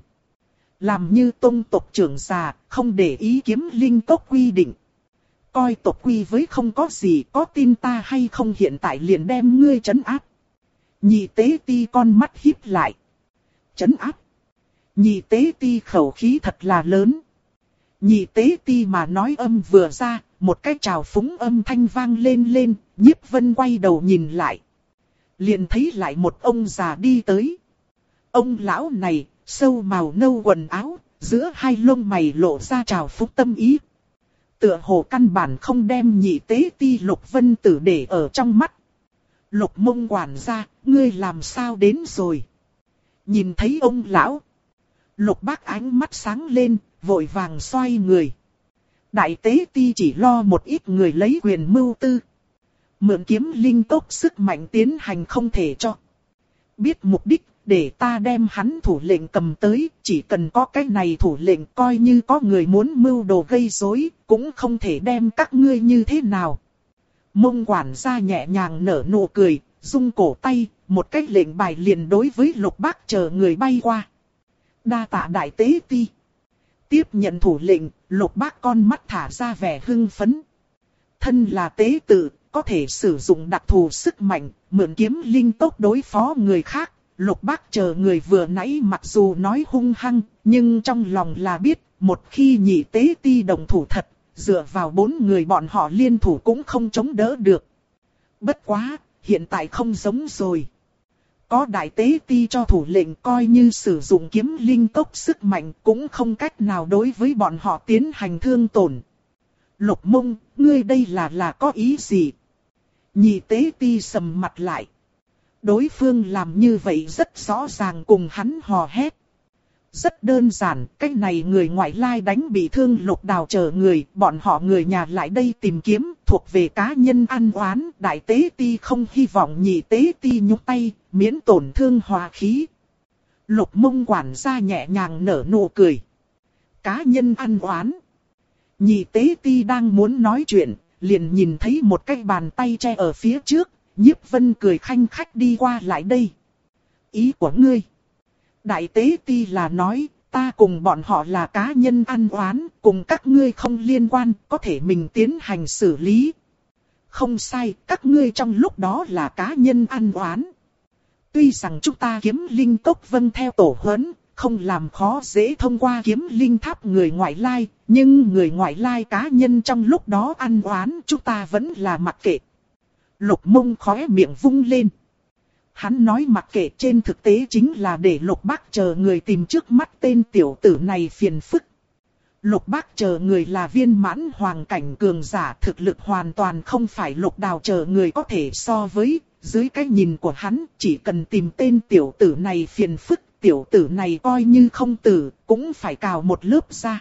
A: Làm như tông tộc trưởng già, không để ý Kiếm Linh Cốc quy định. Coi tộc quy với không có gì, có tin ta hay không hiện tại liền đem ngươi trấn áp. Nhị tế ti con mắt híp lại. Trấn áp. Nhị tế ti khẩu khí thật là lớn. Nhị tế ti mà nói âm vừa ra, một cái trào phúng âm thanh vang lên lên, Nhiếp Vân quay đầu nhìn lại. Liền thấy lại một ông già đi tới. Ông lão này, sâu màu nâu quần áo, giữa hai lông mày lộ ra trào phúng tâm ý. Tựa hồ căn bản không đem nhị tế ti Lục Vân Tử để ở trong mắt. Lục Mông quản gia, ngươi làm sao đến rồi? Nhìn thấy ông lão. Lục Bác ánh mắt sáng lên, vội vàng xoay người. Đại tế ti chỉ lo một ít người lấy quyền mưu tư. Mượn Kiếm Linh Cốc sức mạnh tiến hành không thể cho. Biết mục đích, để ta đem hắn thủ lệnh cầm tới, chỉ cần có cái này thủ lệnh coi như có người muốn mưu đồ gây rối, cũng không thể đem các ngươi như thế nào. Mông quản gia nhẹ nhàng nở nụ cười, rung cổ tay, một cái lệnh bài liền đối với Lục Bác chờ người bay qua. Đa tạ đại tế ti. Tiếp nhận thủ lệnh, Lục Bác con mắt thả ra vẻ hưng phấn. Thân là tế tự, có thể sử dụng đặc thù sức mạnh, mượn Kiếm Linh Cốc đối phó người khác. Lục Bác chờ người vừa nãy mặc dù nói hung hăng, nhưng trong lòng là biết, một khi nhị tế ti đồng thủ thật, dựa vào bốn người bọn họ liên thủ cũng không chống đỡ được. Bất quá, hiện tại không giống rồi. Có đại tế ti cho thủ lệnh coi như sử dụng Kiếm Linh Cốc sức mạnh cũng không cách nào đối với bọn họ tiến hành thương tổn. Lục Mông, ngươi đây là là có ý gì? Nhị tế ti sầm mặt lại. Đối phương làm như vậy rất rõ ràng cùng hắn hò hét. Rất đơn giản, cái này người ngoại lai đánh bị thương Lục Đào chờ người, bọn họ người nhà lại đây tìm kiếm, thuộc về cá nhân ăn oán, đại tế ti không hy vọng nhị tế ti nhúc tay, miễn tổn thương hòa khí. Lục Mông quản gia nhẹ nhàng nở nụ cười. Cá nhân ăn oán. Nhị tế ti đang muốn nói chuyện, liền nhìn thấy một cái bàn tay che ở phía trước, Nhiếp Vân cười khanh khách đi qua lại đây. Ý của ngươi? Đại tế ti là nói, ta cùng bọn họ là cá nhân ăn oán, cùng các ngươi không liên quan, có thể mình tiến hành xử lý. Không sai, các ngươi trong lúc đó là cá nhân ăn oán. Tuy rằng chúng ta Kiếm Linh Cốc vâng theo tổ huấn, không làm khó dễ thông qua Kiếm Linh Tháp người ngoại lai, nhưng người ngoại lai cá nhân trong lúc đó ăn oán chúng ta vẫn là mặc kệ. Lục Mông khóe miệng vung lên. Hắn nói mặc kệ trên thực tế chính là để Lục Bác chờ người tìm trước mắt tên tiểu tử này phiền phức. Lục Bác chờ người là viên mãn hoàng cảnh cường giả, thực lực hoàn toàn không phải Lục Đào chờ người có thể so với. Dưới cái nhìn của hắn, chỉ cần tìm tên tiểu tử này phiền phức, tiểu tử này coi như không tử, cũng phải cào một lớp ra.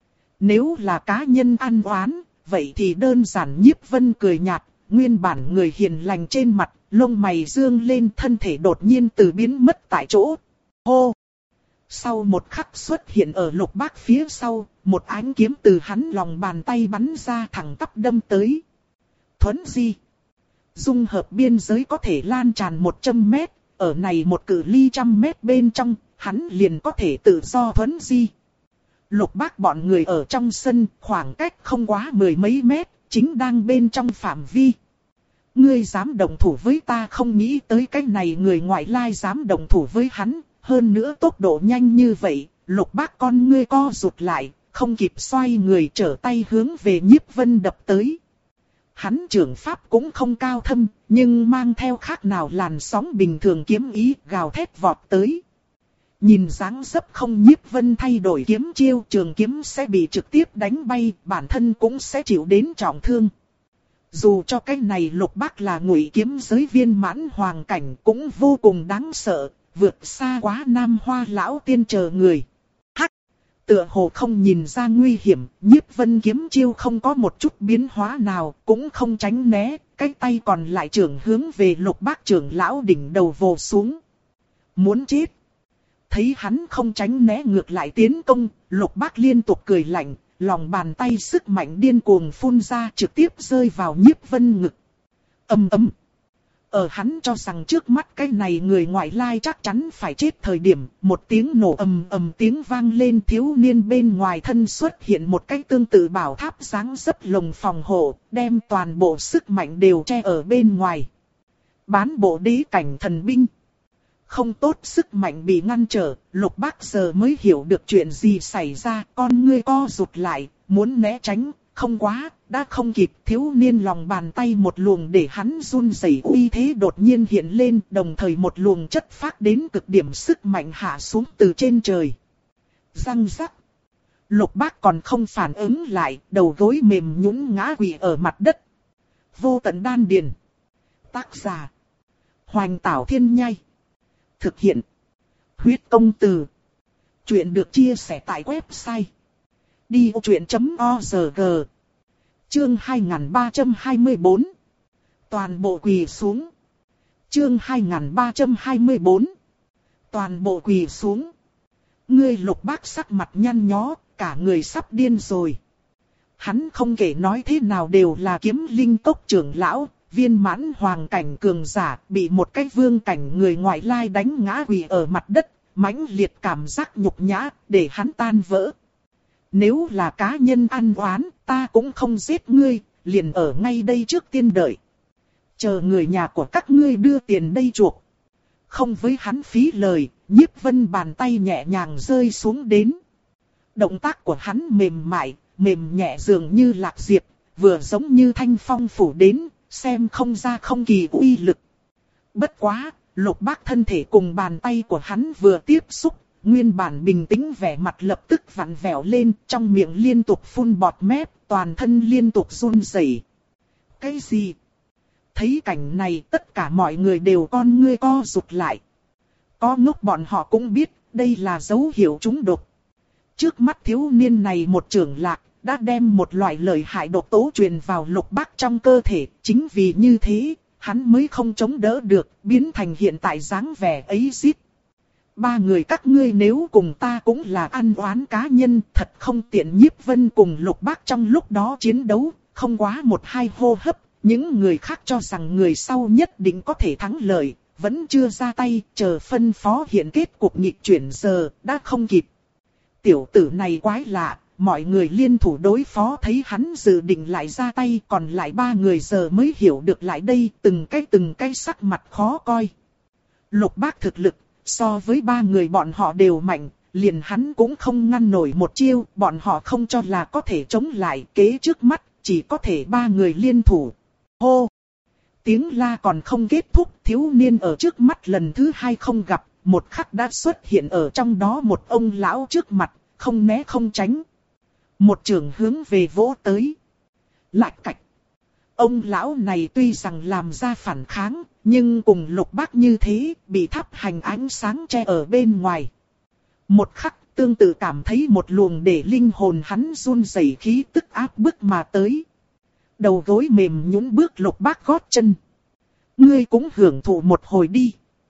A: Nếu là cá nhân ăn oán, vậy thì đơn giản. Nhiếp Vân cười nhạt, nguyên bản người hiền lành trên mặt, lông mày dương lên, thân thể đột nhiên từ biến mất tại chỗ. Hô! Sau một khắc xuất hiện ở Lục Bác phía sau, một ánh kiếm từ hắn lòng bàn tay bắn ra thẳng tắp đâm tới. Thuấn di! Dung hợp biên giới có thể lan tràn một trăm mét, ở này một cự ly trăm mét bên trong, hắn liền có thể tự do thuấn di. Lục Bác bọn người ở trong sân, khoảng cách không quá mười mấy mét, chính đang bên trong phạm vi. Ngươi dám động thủ với ta, không nghĩ tới cái này người ngoại lai dám động thủ với hắn, hơn nữa tốc độ nhanh như vậy. Lục Bác con ngươi co rụt lại, không kịp xoay người, trở tay hướng về Nhiếp Vân đập tới. Hắn trưởng pháp cũng không cao thâm, nhưng mang theo khác nào làn sóng bình thường kiếm ý, gào thét vọt tới. Nhìn dáng dấp không Nhiếp Vân thay đổi kiếm chiêu, trường kiếm sẽ bị trực tiếp đánh bay, bản thân cũng sẽ chịu đến trọng thương. Dù cho cái này Lục Bác là ngụy kiếm giới viên mãn hoàng cảnh cũng vô cùng đáng sợ, vượt xa quá Nam Hoa lão tiên chờ người. Hắc! Tựa hồ không nhìn ra nguy hiểm, Nhiếp Vân kiếm chiêu không có một chút biến hóa nào, cũng không tránh né, cái tay còn lại trưởng hướng về Lục Bác trưởng lão đỉnh đầu vồ xuống. Muốn chết. Thấy hắn không tránh né ngược lại tiến công, Lục Bác liên tục cười lạnh, lòng bàn tay sức mạnh điên cuồng phun ra trực tiếp rơi vào Nhiếp Vân ngực. Ầm ầm. Ở hắn cho rằng trước mắt cái này người ngoại lai chắc chắn phải chết thời điểm, một tiếng nổ ầm ầm tiếng vang lên, thiếu niên bên ngoài thân xuất hiện một cái tương tự bảo tháp dáng dấp lồng phòng hộ, đem toàn bộ sức mạnh đều che ở bên ngoài. Bán bộ đế cảnh thần binh. Không tốt, sức mạnh bị ngăn trở, Lục Bác giờ mới hiểu được chuyện gì xảy ra, con ngươi co rụt lại, muốn né tránh, không quá, đã không kịp. Thiếu niên lòng bàn tay một luồng để hắn run rẩy uy thế đột nhiên hiện lên, đồng thời một luồng chất phát đến cực điểm sức mạnh hạ xuống từ trên trời. Răng rắc. Lục Bác còn không phản ứng lại, đầu gối mềm nhũn ngã quỵ ở mặt đất. Vô tận đan điền. Tác giả: Hoành Tảo Thiên Nhai. Thực hiện: Huyết Công Từ. Chuyện được chia sẻ tại website đi ô chuyện chấm org. Chương hai nghìn ba trăm hai mươi tư. Toàn bộ quỳ xuống. Chương hai nghìn ba trăm hai mươi tư. Toàn bộ quỳ xuống. Ngươi Lục Bác sắc mặt nhăn nhó, cả người sắp điên rồi. Hắn không kể nói thế nào đều là Kiếm Linh Cốc trưởng lão, viên mãn hoàng cảnh cường giả, bị một cái vương cảnh người ngoại lai đánh ngã quỳ ở mặt đất, mãnh liệt cảm giác nhục nhã, để hắn tan vỡ. Nếu là cá nhân ăn oán, ta cũng không giết ngươi, liền ở ngay đây trước tiên đợi. Chờ người nhà của các ngươi đưa tiền đây chuộc. Không với hắn phí lời, Nhiếp Vân bàn tay nhẹ nhàng rơi xuống đến. Động tác của hắn mềm mại, mềm nhẹ dường như lạc diệp, vừa giống như thanh phong phủ đến, xem không ra không kỳ uy lực. Bất quá, Lục Bác thân thể cùng bàn tay của hắn vừa tiếp xúc, nguyên bản bình tĩnh vẻ mặt lập tức vặn vẹo lên, trong miệng liên tục phun bọt mép, toàn thân liên tục run rẩy. Cái gì? Thấy cảnh này tất cả mọi người đều con ngươi co rụt lại. Có ngốc bọn họ cũng biết, đây là dấu hiệu trúng độc. Trước mắt thiếu niên này một trưởng lạc, đã đem một loại lợi hại độc tố truyền vào Lục Bác trong cơ thể, chính vì như thế, hắn mới không chống đỡ được, biến thành hiện tại dáng vẻ ấy giết. Ba người các ngươi nếu cùng ta cũng là ăn oán cá nhân, thật không tiện. Nhiếp Vân cùng Lục Bác trong lúc đó chiến đấu, không quá một hai hô hấp, những người khác cho rằng người sau nhất định có thể thắng lợi, vẫn chưa ra tay, chờ phân phó hiện kết cục nghịch chuyển giờ, đã không kịp. Tiểu tử này quái lạ, mọi người liên thủ đối phó thấy hắn dự định lại ra tay, còn lại ba người giờ mới hiểu được lại đây, từng cái từng cái sắc mặt khó coi. Lục Bác thực lực so với ba người bọn họ đều mạnh, liền hắn cũng không ngăn nổi một chiêu, bọn họ không cho là có thể chống lại, kế trước mắt, chỉ có thể ba người liên thủ. Hô! Tiếng la còn không kết thúc, thiếu niên ở trước mắt lần thứ hai không gặp, một khắc đã xuất hiện ở trong đó một ông lão trước mặt, không né không tránh. Một trường hướng về vỗ tới. Lạch cạch! Ông lão này tuy rằng làm ra phản kháng, nhưng cùng Lục Bác như thế, bị tháp hành ánh sáng che ở bên ngoài. Một khắc tương tự cảm thấy một luồng để linh hồn hắn run rẩy khí tức áp bức mà tới. Đầu gối mềm nhũn bước Lục Bác gót chân. Ngươi cũng hưởng thụ một hồi đi.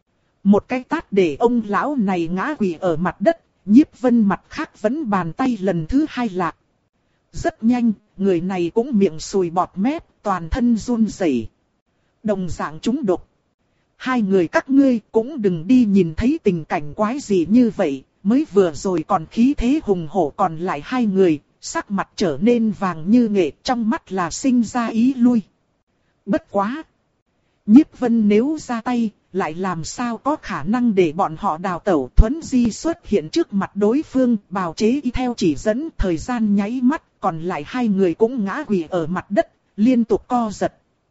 A: Một cái tát để ông lão này ngã quỵ ở mặt đất, Nhiếp Vân mặt khác vẫn bàn tay lần thứ hai lạc. Rất nhanh, người này cũng miệng sùi bọt mép, toàn thân run rẩy. Đồng dạng trúng độc. Hai người các ngươi cũng đừng đi nhìn thấy tình cảnh quái gì như vậy, mới vừa rồi còn khí thế hùng hổ, còn lại hai người, sắc mặt trở nên vàng như nghệ, trong mắt là sinh ra ý lui. Bất quá! Nhiếp Vân nếu ra tay, lại làm sao có khả năng để bọn họ đào tẩu. Thuấn di xuất hiện trước mặt đối phương, bào chế y theo chỉ dẫn, thời gian nháy mắt, còn lại hai người cũng ngã quỵ ở mặt đất, liên tục co giật.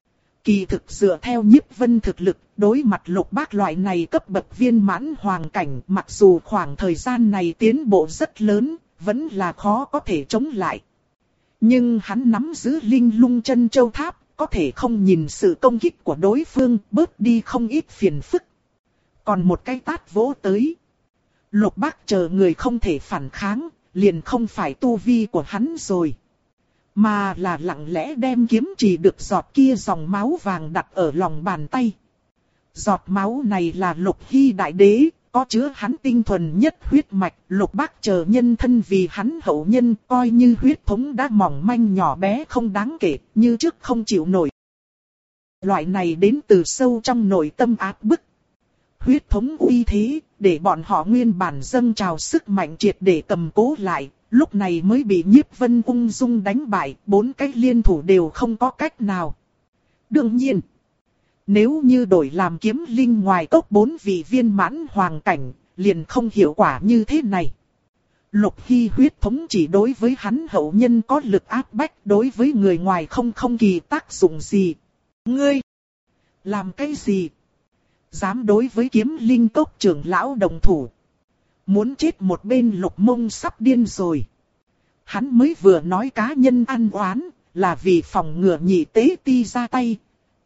A: Kỳ thực dựa theo Nhiếp Vân thực lực, đối mặt Lục Bác loại này cấp bậc viên mãn hoàng cảnh, mặc dù khoảng thời gian này tiến bộ rất lớn, vẫn là khó có thể chống lại. Nhưng hắn nắm giữ Linh Lung Chân Châu Tháp, có thể không nhìn sự công kích của đối phương, bớt đi không ít phiền phức. Còn một cái tát vỗ tới. Lục Bác chờ người không thể phản kháng, liền không phải tu vi của hắn rồi. Mà là lặng lẽ đem kiếm chỉ được giọt kia dòng máu vàng đặt ở lòng bàn tay. Giọt máu này là Lục Hy Đại Đế, có chứa hắn tinh thuần nhất huyết mạch. Lục Bác chờ nhân thân vì hắn hậu nhân, coi như huyết thống đã mỏng manh nhỏ bé không đáng kể, như trước không chịu nổi. Loại này đến từ sâu trong nội tâm áp bức. Huyết thống uy thế, để bọn họ nguyên bản dâng trào sức mạnh triệt để cầm cố lại, lúc này mới bị Nhiếp Vân ung dung đánh bại, bốn cái liên thủ đều không có cách nào. Đương nhiên, nếu như đổi làm kiếm linh ngoài cốc bốn vị viên mãn hoàng cảnh, liền không hiệu quả như thế này. Lục Hy huyết thống chỉ đối với hắn hậu nhân có lực áp bách, đối với người ngoài không không kỳ tác dụng gì. Ngươi, làm cái gì? Dám đối với kiếm linh cốc trưởng lão đồng thủ. Muốn chết một bên Lục Mông sắp điên rồi. Hắn mới vừa nói cá nhân ăn oán, là vì phòng ngừa nhị tế ti ra tay.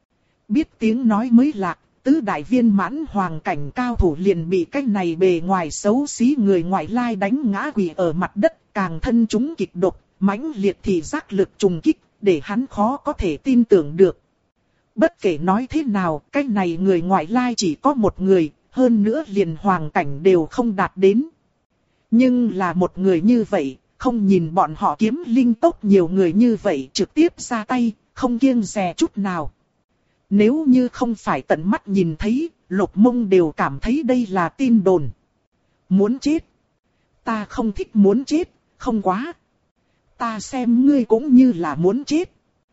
A: Biết tiếng nói mới lạc, tứ đại viên mãn hoàng cảnh cao thủ liền bị cái này bề ngoài xấu xí người ngoại lai đánh ngã quỳ ở mặt đất, càng thân chúng kịch độc, mãnh liệt thì giác lực trùng kích, để hắn khó có thể tin tưởng được. Bất kể nói thế nào, cái này người ngoại lai chỉ có một người, hơn nữa liền hoàng cảnh đều không đạt đến. Nhưng là một người như vậy, không nhìn bọn họ kiếm linh tốc nhiều người như vậy trực tiếp ra tay, không kiêng dè chút nào. Nếu như không phải tận mắt nhìn thấy, Lục Mông đều cảm thấy đây là tin đồn. Muốn chết? Ta không thích muốn chết, không quá. Ta xem ngươi cũng như là muốn chết.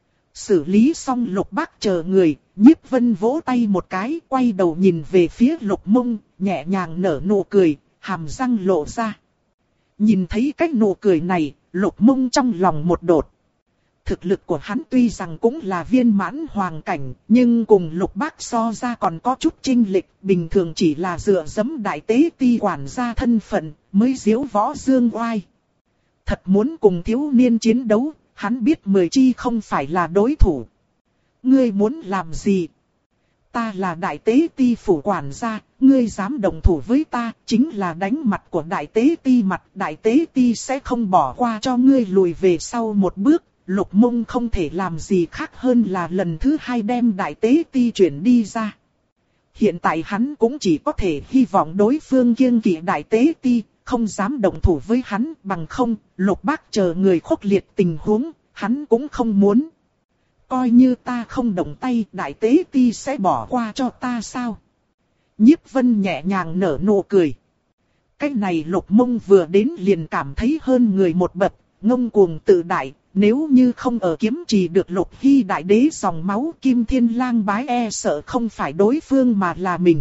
A: Xử lý xong Lục Bác chờ người, Nhiếp Vân vỗ tay một cái, quay đầu nhìn về phía Lục Mông, nhẹ nhàng nở nụ cười, hàm răng lộ ra. Nhìn thấy cái nụ cười này, Lục Mông trong lòng một đột. Thực lực của hắn tuy rằng cũng là viên mãn hoàng cảnh, nhưng cùng Lục Bác so ra còn có chút chênh lệch, bình thường chỉ là dựa dẫm đại tế ti quản gia thân phận, mới diếu võ dương oai. Thật muốn cùng thiếu niên chiến đấu, hắn biết mười chi không phải là đối thủ. Ngươi muốn làm gì? Ta là đại tế ti phủ quản gia, ngươi dám đồng thủ với ta, chính là đánh mặt của đại tế ti mặt, đại tế ti sẽ không bỏ qua cho ngươi lùi về sau một bước. Lục Mông không thể làm gì khác hơn là lần thứ hai đem đại tế ti chuyển đi ra. Hiện tại hắn cũng chỉ có thể hy vọng đối phương kiêng kỵ đại tế ti, không dám đồng thủ với hắn, bằng không, Lục Bác chờ người khốc liệt tình huống, hắn cũng không muốn. Coi như ta không động tay, đại tế ti sẽ bỏ qua cho ta sao? Nhiếp Vân nhẹ nhàng nở nụ cười. Cái này Lục Mông vừa đến liền cảm thấy hơn người một bậc, ngông cuồng tự đại. Nếu như không ở kiếm trì được Lục Hy Đại Đế dòng máu, Kim Thiên Lang bái e sợ không phải đối phương mà là mình.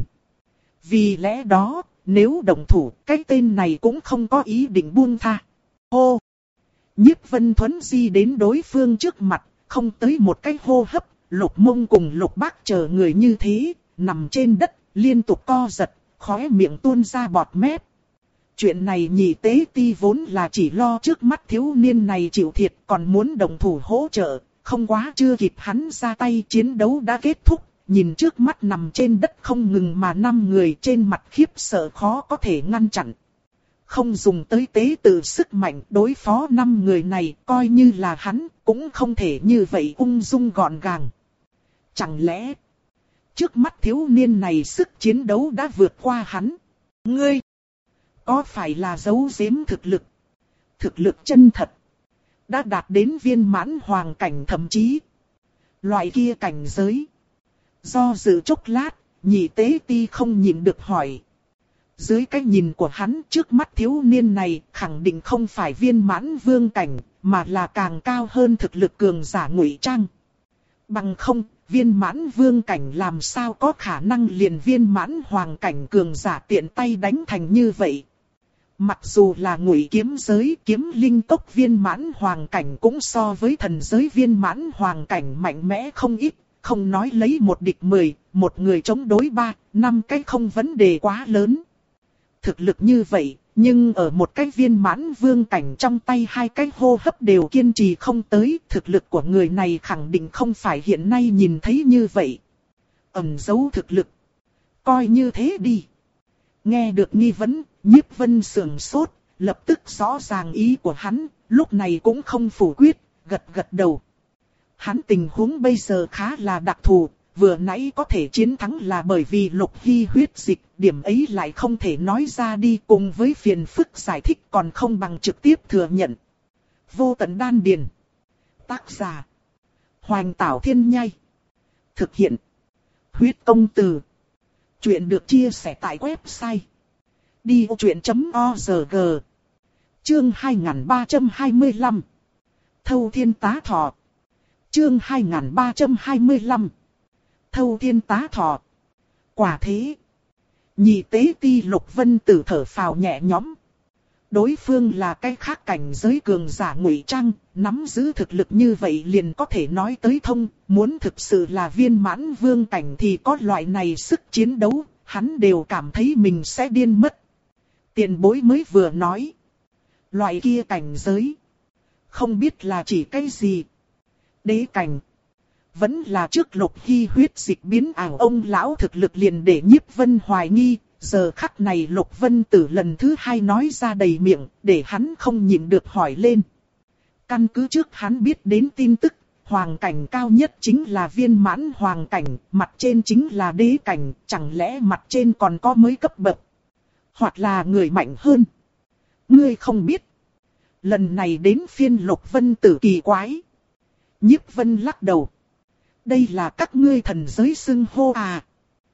A: Vì lẽ đó, nếu động thủ, cái tên này cũng không có ý định buông tha. Hô! Nhiếp Vân thuấn di đến đối phương trước mặt, không tới một cái hô hấp, Lục Mông cùng Lục Bác chờ người như thế, nằm trên đất, liên tục co giật, khóe miệng tuôn ra bọt mép. Chuyện này nhị tế ti vốn là chỉ lo trước mắt thiếu niên này chịu thiệt, còn muốn đồng thủ hỗ trợ, không quá chưa kịp hắn ra tay, chiến đấu đã kết thúc, nhìn trước mắt nằm trên đất không ngừng mà năm người, trên mặt khiếp sợ khó có thể ngăn chặn. Không dùng tới tế tự sức mạnh đối phó năm người này, coi như là hắn, cũng không thể như vậy ung dung gọn gàng. Chẳng lẽ, trước mắt thiếu niên này sức chiến đấu đã vượt qua hắn? Ngươi! Có phải là giấu giếm thực lực? Thực lực chân thật. Đã đạt đến viên mãn hoàng cảnh thậm chí. Loại kia cảnh giới. Do dự chốc lát, nhị tế ti không nhịn được hỏi. Dưới cái nhìn của hắn trước mắt thiếu niên này khẳng định không phải viên mãn vương cảnh, mà là càng cao hơn thực lực cường giả ngụy trang. Bằng không, viên mãn vương cảnh làm sao có khả năng liền viên mãn hoàng cảnh cường giả tiện tay đánh thành như vậy. Mặc dù là ngụy kiếm giới, kiếm linh tốc viên mãn hoàng cảnh cũng so với thần giới viên mãn hoàng cảnh mạnh mẽ không ít, không nói lấy một địch mười, một người chống đối ba, năm cái không vấn đề quá lớn. Thực lực như vậy, nhưng ở một cái viên mãn vương cảnh trong tay hai cái hô hấp đều kiên trì không tới, thực lực của người này khẳng định không phải hiện nay nhìn thấy như vậy. Ẩn giấu thực lực. Coi như thế đi. Nghe được nghi vấn, Nhiếp Vân sườn sốt, lập tức rõ ràng ý của hắn, lúc này cũng không phủ quyết, gật gật đầu. Hắn tình huống bây giờ khá là đặc thù, vừa nãy có thể chiến thắng là bởi vì Lục Hy huyết dịch, điểm ấy lại không thể nói ra đi, cùng với phiền phức giải thích còn không bằng trực tiếp thừa nhận. Vô tận đan điền. Tác giả: Hoành Tảo Thiên Nhai. Thực hiện: Huyết Công Từ. Chuyện được chia sẻ tại website đi ô chuyện chấm org. Chương hai nghìn ba trăm hai mươi lăm. Thâu Thiên Tá Thọ. Chương hai nghìn ba trăm hai mươi lăm. Thâu Thiên Tá Thọ. Quả thế. Nhị tế ti Lục Vân Tử thở phào nhẹ nhõm. Đối phương là cái khác cảnh giới cường giả ngụy trang, nắm giữ thực lực như vậy liền có thể nói tới thông, muốn thực sự là viên mãn vương cảnh thì có loại này sức chiến đấu, hắn đều cảm thấy mình sẽ điên mất. Tiền bối mới vừa nói. Loại kia cảnh giới. Không biết là chỉ cái gì. Đế cảnh. Vẫn là trước Lục Hy huyết dịch biến ảo ông lão thực lực liền để Nhiếp Vân hoài nghi. Giờ khắc này Lục Vân Tử lần thứ hai nói ra đầy miệng, để hắn không nhịn được hỏi lên. Căn cứ trước hắn biết đến tin tức, hoàng cảnh cao nhất chính là viên mãn hoàng cảnh, mặt trên chính là đế cảnh, chẳng lẽ mặt trên còn có mới cấp bậc, hoặc là người mạnh hơn. Ngươi không biết. Lần này đến phiên Lục Vân Tử kỳ quái. Nhiếp Vân lắc đầu. Đây là các ngươi thần giới xưng hô à?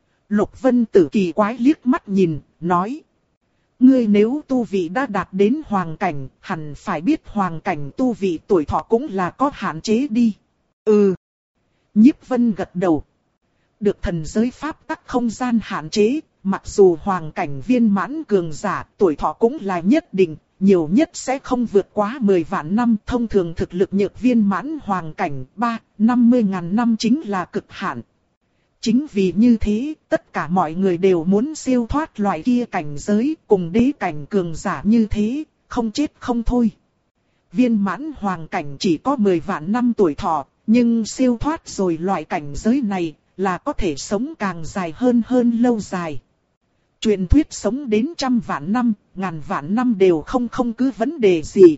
A: Lục Vân Tử kỳ quái liếc mắt nhìn, nói. Ngươi nếu tu vị đã đạt đến hoàng cảnh, hẳn phải biết hoàng cảnh tu vị tuổi thọ cũng là có hạn chế đi. Ừ. Nhiếp Vân gật đầu. Được thần giới pháp tắc không gian hạn chế, mặc dù hoàng cảnh viên mãn cường giả, tuổi thọ cũng là nhất định, nhiều nhất sẽ không vượt quá mười vạn năm. Thông thường thực lực nhược viên mãn hoàng cảnh, ba, năm mươi ngàn năm chính là cực hạn. Chính vì như thế, tất cả mọi người đều muốn siêu thoát loại kia cảnh giới, cùng đế cảnh cường giả như thế, không chết không thôi. Viên mãn hoàng cảnh chỉ có mười vạn năm tuổi thọ, nhưng siêu thoát rồi loại cảnh giới này, là có thể sống càng dài hơn hơn lâu dài. Truyền thuyết sống đến trăm vạn năm, ngàn vạn năm đều không không cứ vấn đề gì.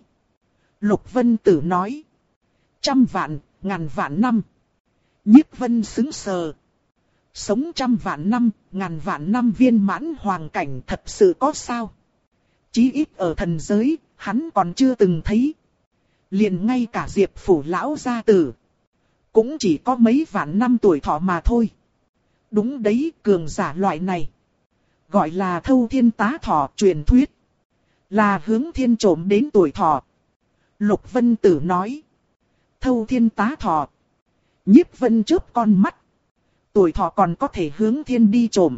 A: Lục Vân Tử nói. Trăm vạn, ngàn vạn năm. Nhiếp Vân sững sờ. Sống trăm vạn năm, ngàn vạn năm viên mãn hoàng cảnh thật sự có sao? Chí ít ở thần giới, hắn còn chưa từng thấy. Liền ngay cả Diệp Phủ lão gia tử, cũng chỉ có mấy vạn năm tuổi thọ mà thôi. Đúng đấy, cường giả loại này gọi là Thâu Thiên Tá Thọ, truyền thuyết là hướng thiên trộm đến tuổi thọ. Lục Vân Tử nói. Thâu Thiên Tá Thọ. Nhiếp Vân chớp con mắt. Tuổi thọ còn có thể hướng thiên đi trộm,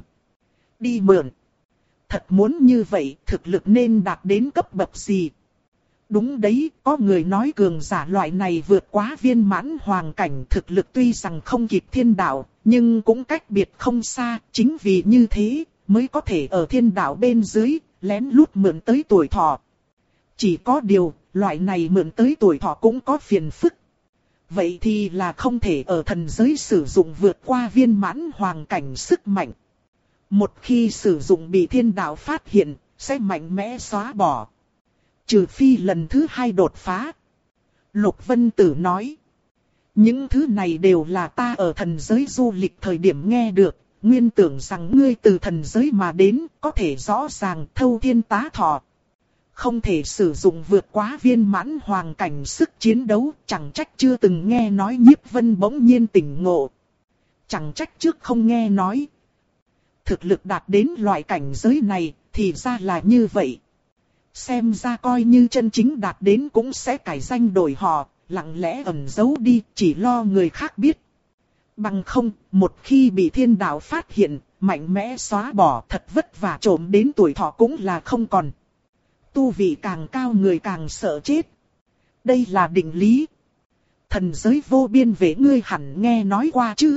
A: đi mượn. Thật muốn như vậy, thực lực nên đạt đến cấp bậc gì? Đúng đấy, có người nói cường giả loại này vượt quá viên mãn hoàng cảnh, thực lực tuy rằng không kịp thiên đạo, nhưng cũng cách biệt không xa. Chính vì như thế, mới có thể ở thiên đạo bên dưới, lén lút mượn tới tuổi thọ. Chỉ có điều, loại này mượn tới tuổi thọ cũng có phiền phức. Vậy thì là không thể ở thần giới sử dụng vượt qua viên mãn hoàng cảnh sức mạnh. Một khi sử dụng bị thiên đạo phát hiện, sẽ mạnh mẽ xóa bỏ. Trừ phi lần thứ hai đột phá. Lục Vân Tử nói. Những thứ này đều là ta ở thần giới du lịch thời điểm nghe được. Nguyên tưởng rằng ngươi từ thần giới mà đến, có thể rõ ràng Thâu Thiên Tá Thọ. Không thể sử dụng vượt quá viên mãn hoàng cảnh sức chiến đấu, chẳng trách chưa từng nghe nói. Nhiếp Vân bỗng nhiên tỉnh ngộ. Chẳng trách trước không nghe nói. Thực lực đạt đến loại cảnh giới này, thì ra là như vậy. Xem ra coi như chân chính đạt đến cũng sẽ cải danh đổi họ, lặng lẽ ẩn giấu đi, chỉ lo người khác biết. Bằng không, một khi bị thiên đạo phát hiện, mạnh mẽ xóa bỏ, thật vất vả trộm đến tuổi thọ cũng là không còn. Tu vị càng cao người càng sợ chết. Đây là định lý. Thần giới vô biên về ngươi hẳn nghe nói qua chứ.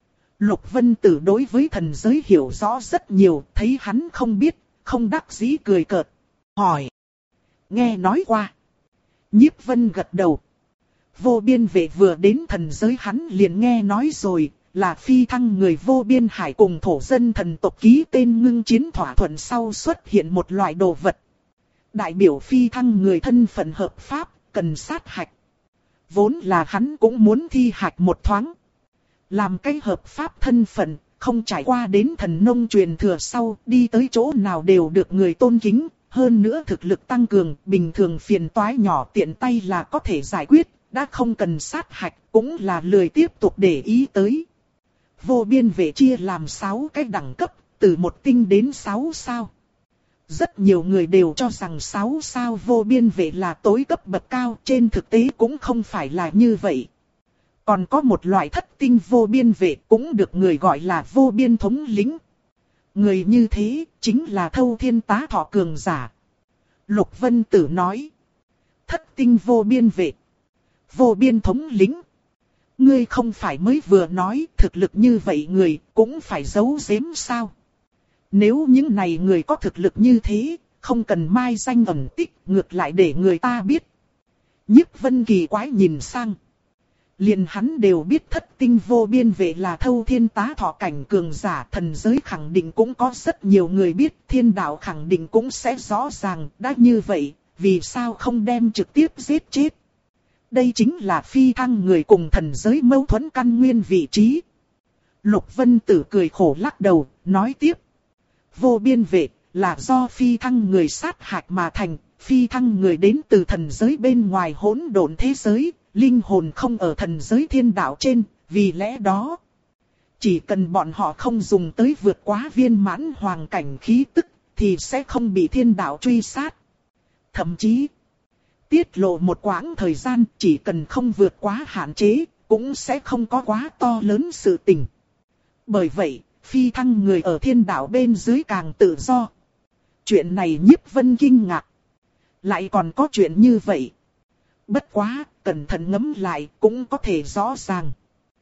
A: Lục Vân Tử đối với thần giới hiểu rõ rất nhiều, thấy hắn không biết, không đắc dĩ cười cợt. Hỏi. Nghe nói qua. Nhiếp Vân gật đầu. Vô biên vệ vừa đến thần giới hắn liền nghe nói rồi, là phi thăng người vô biên hải cùng thổ dân thần tộc ký tên ngưng chiến thỏa thuận sau xuất hiện một loại đồ vật. Đại biểu phi thăng người thân phận hợp pháp, cần sát hạch. Vốn là hắn cũng muốn thi hạch một thoáng. Làm cái hợp pháp thân phận, không trải qua đến thần nông truyền thừa sau, đi tới chỗ nào đều được người tôn kính. Hơn nữa thực lực tăng cường, bình thường phiền toái nhỏ tiện tay là có thể giải quyết, đã không cần sát hạch, cũng là lười tiếp tục để ý tới. Vô biên vệ chia làm sáu cái đẳng cấp, từ một tinh đến sáu sao. Rất nhiều người đều cho rằng sáu sao vô biên vệ là tối cấp bậc cao, trên thực tế cũng không phải là như vậy. Còn có một loại thất tinh vô biên vệ cũng được người gọi là vô biên thống lĩnh. Người như thế chính là Thâu Thiên Tá Thọ cường giả. Lục Vân Tử nói. Thất tinh vô biên vệ. Vô biên thống lĩnh. Ngươi không phải mới vừa nói thực lực như vậy người cũng phải giấu giếm sao? Nếu những này người có thực lực như thế, không cần mai danh ẩn tích, ngược lại để người ta biết. Nhiếp Vân kỳ quái nhìn sang. Liền hắn đều biết thất tinh vô biên vệ là Thâu Thiên Tá Thọ cảnh cường giả, thần giới khẳng định cũng có rất nhiều người biết, thiên đạo khẳng định cũng sẽ rõ ràng, đã như vậy, vì sao không đem trực tiếp giết chết. Đây chính là phi thăng người cùng thần giới mâu thuẫn căn nguyên vị trí. Lục Vân Tử cười khổ lắc đầu, nói tiếp. Vô biên vệ là do phi thăng người sát hạch mà thành, phi thăng người đến từ thần giới bên ngoài hỗn độn thế giới. Linh hồn không ở thần giới thiên đạo trên, vì lẽ đó, chỉ cần bọn họ không dùng tới vượt quá viên mãn hoàng cảnh khí tức, thì sẽ không bị thiên đạo truy sát. Thậm chí, tiết lộ một quãng thời gian, chỉ cần không vượt quá hạn chế, cũng sẽ không có quá to lớn sự tình. Bởi vậy, phi thăng người ở thiên đạo bên dưới càng tự do. Chuyện này Nhiếp Vân kinh ngạc. Lại còn có chuyện như vậy. Bất quá, cẩn thận ngẫm lại cũng có thể rõ ràng.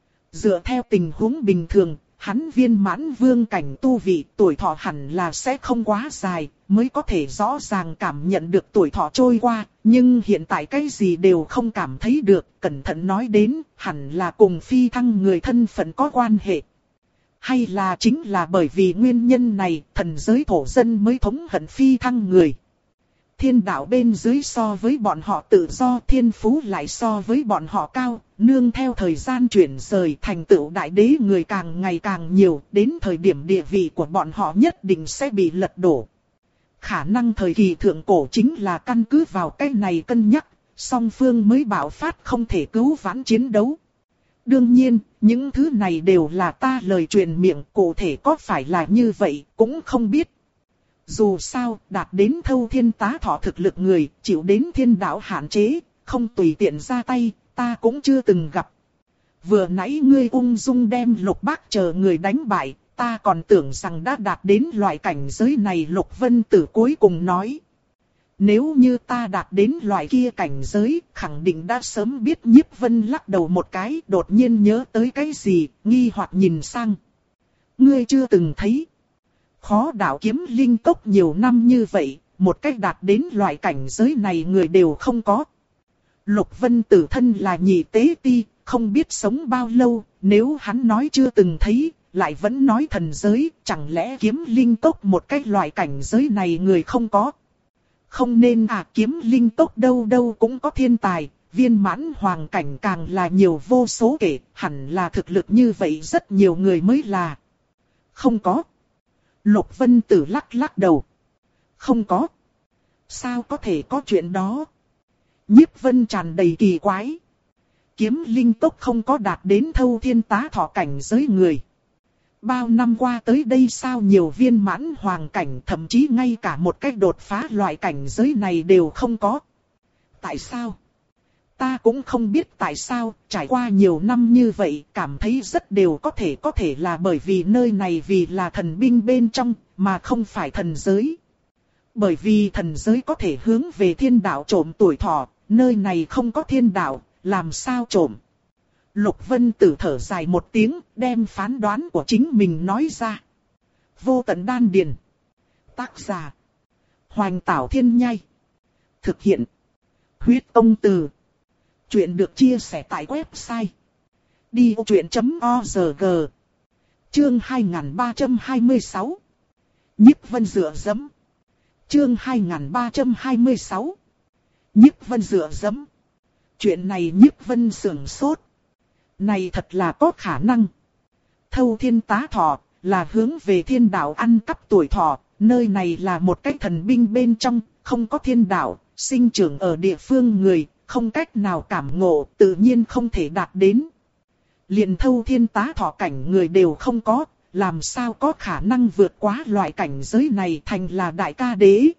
A: Dựa theo tình huống bình thường, hắn viên mãn vương cảnh tu vị tuổi thọ hẳn là sẽ không quá dài, mới có thể rõ ràng cảm nhận được tuổi thọ trôi qua. Nhưng hiện tại cái gì đều không cảm thấy được, cẩn thận nói đến, hẳn là cùng phi thăng người thân phận có quan hệ. Hay là chính là bởi vì nguyên nhân này, thần giới thổ dân mới thống hận phi thăng người. Thiên đạo bên dưới so với bọn họ tự do, thiên phú lại so với bọn họ cao, nương theo thời gian chuyển rời, thành tựu đại đế người càng ngày càng nhiều, đến thời điểm địa vị của bọn họ nhất định sẽ bị lật đổ. Khả năng thời kỳ thượng cổ chính là căn cứ vào cái này cân nhắc, song phương mới bạo phát không thể cứu vãn chiến đấu. Đương nhiên, những thứ này đều là ta lời truyền miệng, cụ thể có phải là như vậy, cũng không biết. Dù sao, đạt đến Thâu Thiên Tá Thọ thực lực người, chịu đến thiên đạo hạn chế, không tùy tiện ra tay, ta cũng chưa từng gặp. Vừa nãy ngươi ung dung đem Lục Bác chờ người đánh bại, ta còn tưởng rằng đã đạt đến loại cảnh giới này. Lục Vân Tử cuối cùng nói. Nếu như ta đạt đến loại kia cảnh giới, khẳng định đã sớm biết. Nhiếp Vân lắc đầu một cái, đột nhiên nhớ tới cái gì, nghi hoặc nhìn sang. Ngươi chưa từng thấy. Khó đạo kiếm linh tốc nhiều năm như vậy, một cách đạt đến loại cảnh giới này người đều không có. Lục Vân Tử thân là nhị tế ti, không biết sống bao lâu, nếu hắn nói chưa từng thấy, lại vẫn nói thần giới, chẳng lẽ kiếm linh tốc một cách loại cảnh giới này người không có. Không nên à, kiếm linh tốc đâu đâu cũng có thiên tài, viên mãn hoàng cảnh càng là nhiều vô số kể, hẳn là thực lực như vậy rất nhiều người mới là. Không có. Lục Vân Tử lắc lắc đầu. Không có. Sao có thể có chuyện đó? Nhiếp Vân tràn đầy kỳ quái. Kiếm linh tốc không có đạt đến Thâu Thiên Tá Thọ cảnh giới người. Bao năm qua tới đây sao nhiều viên mãn hoàng cảnh, thậm chí ngay cả một cách đột phá loại cảnh giới này đều không có. Tại sao? Ta cũng không biết tại sao, trải qua nhiều năm như vậy, cảm thấy rất đều có thể có thể là bởi vì nơi này vì là thần binh bên trong, mà không phải thần giới. Bởi vì thần giới có thể hướng về thiên đạo trộm tuổi thọ, nơi này không có thiên đạo, làm sao trộm? Lục Vân Tử thở dài một tiếng, đem phán đoán của chính mình nói ra. Vô Tận Đan Điền. Tác giả. Hoành Tảo Thiên Nhai. Thực hiện. Huyết Tông Từ. Chuyện được chia sẻ tại website đi vô chuyện chấm org. Chương hai nghìn ba trăm hai mươi sáu. Nhiếp Vân dựa dẫm. Chương hai nghìn ba trăm hai mươi sáu. Nhiếp Vân dựa dẫm. Chuyện này Nhiếp Vân sửng sốt. Này thật là có khả năng. Thâu Thiên Tá Thọ là hướng về thiên đạo ăn cắp tuổi thọ. Nơi này là một cái thần binh bên trong, không có thiên đạo, sinh trưởng ở địa phương người, không cách nào cảm ngộ, tự nhiên không thể đạt đến. Liền Thâu Thiên Tá Thọ cảnh người đều không có, làm sao có khả năng vượt quá loại cảnh giới này thành là đại ca đế.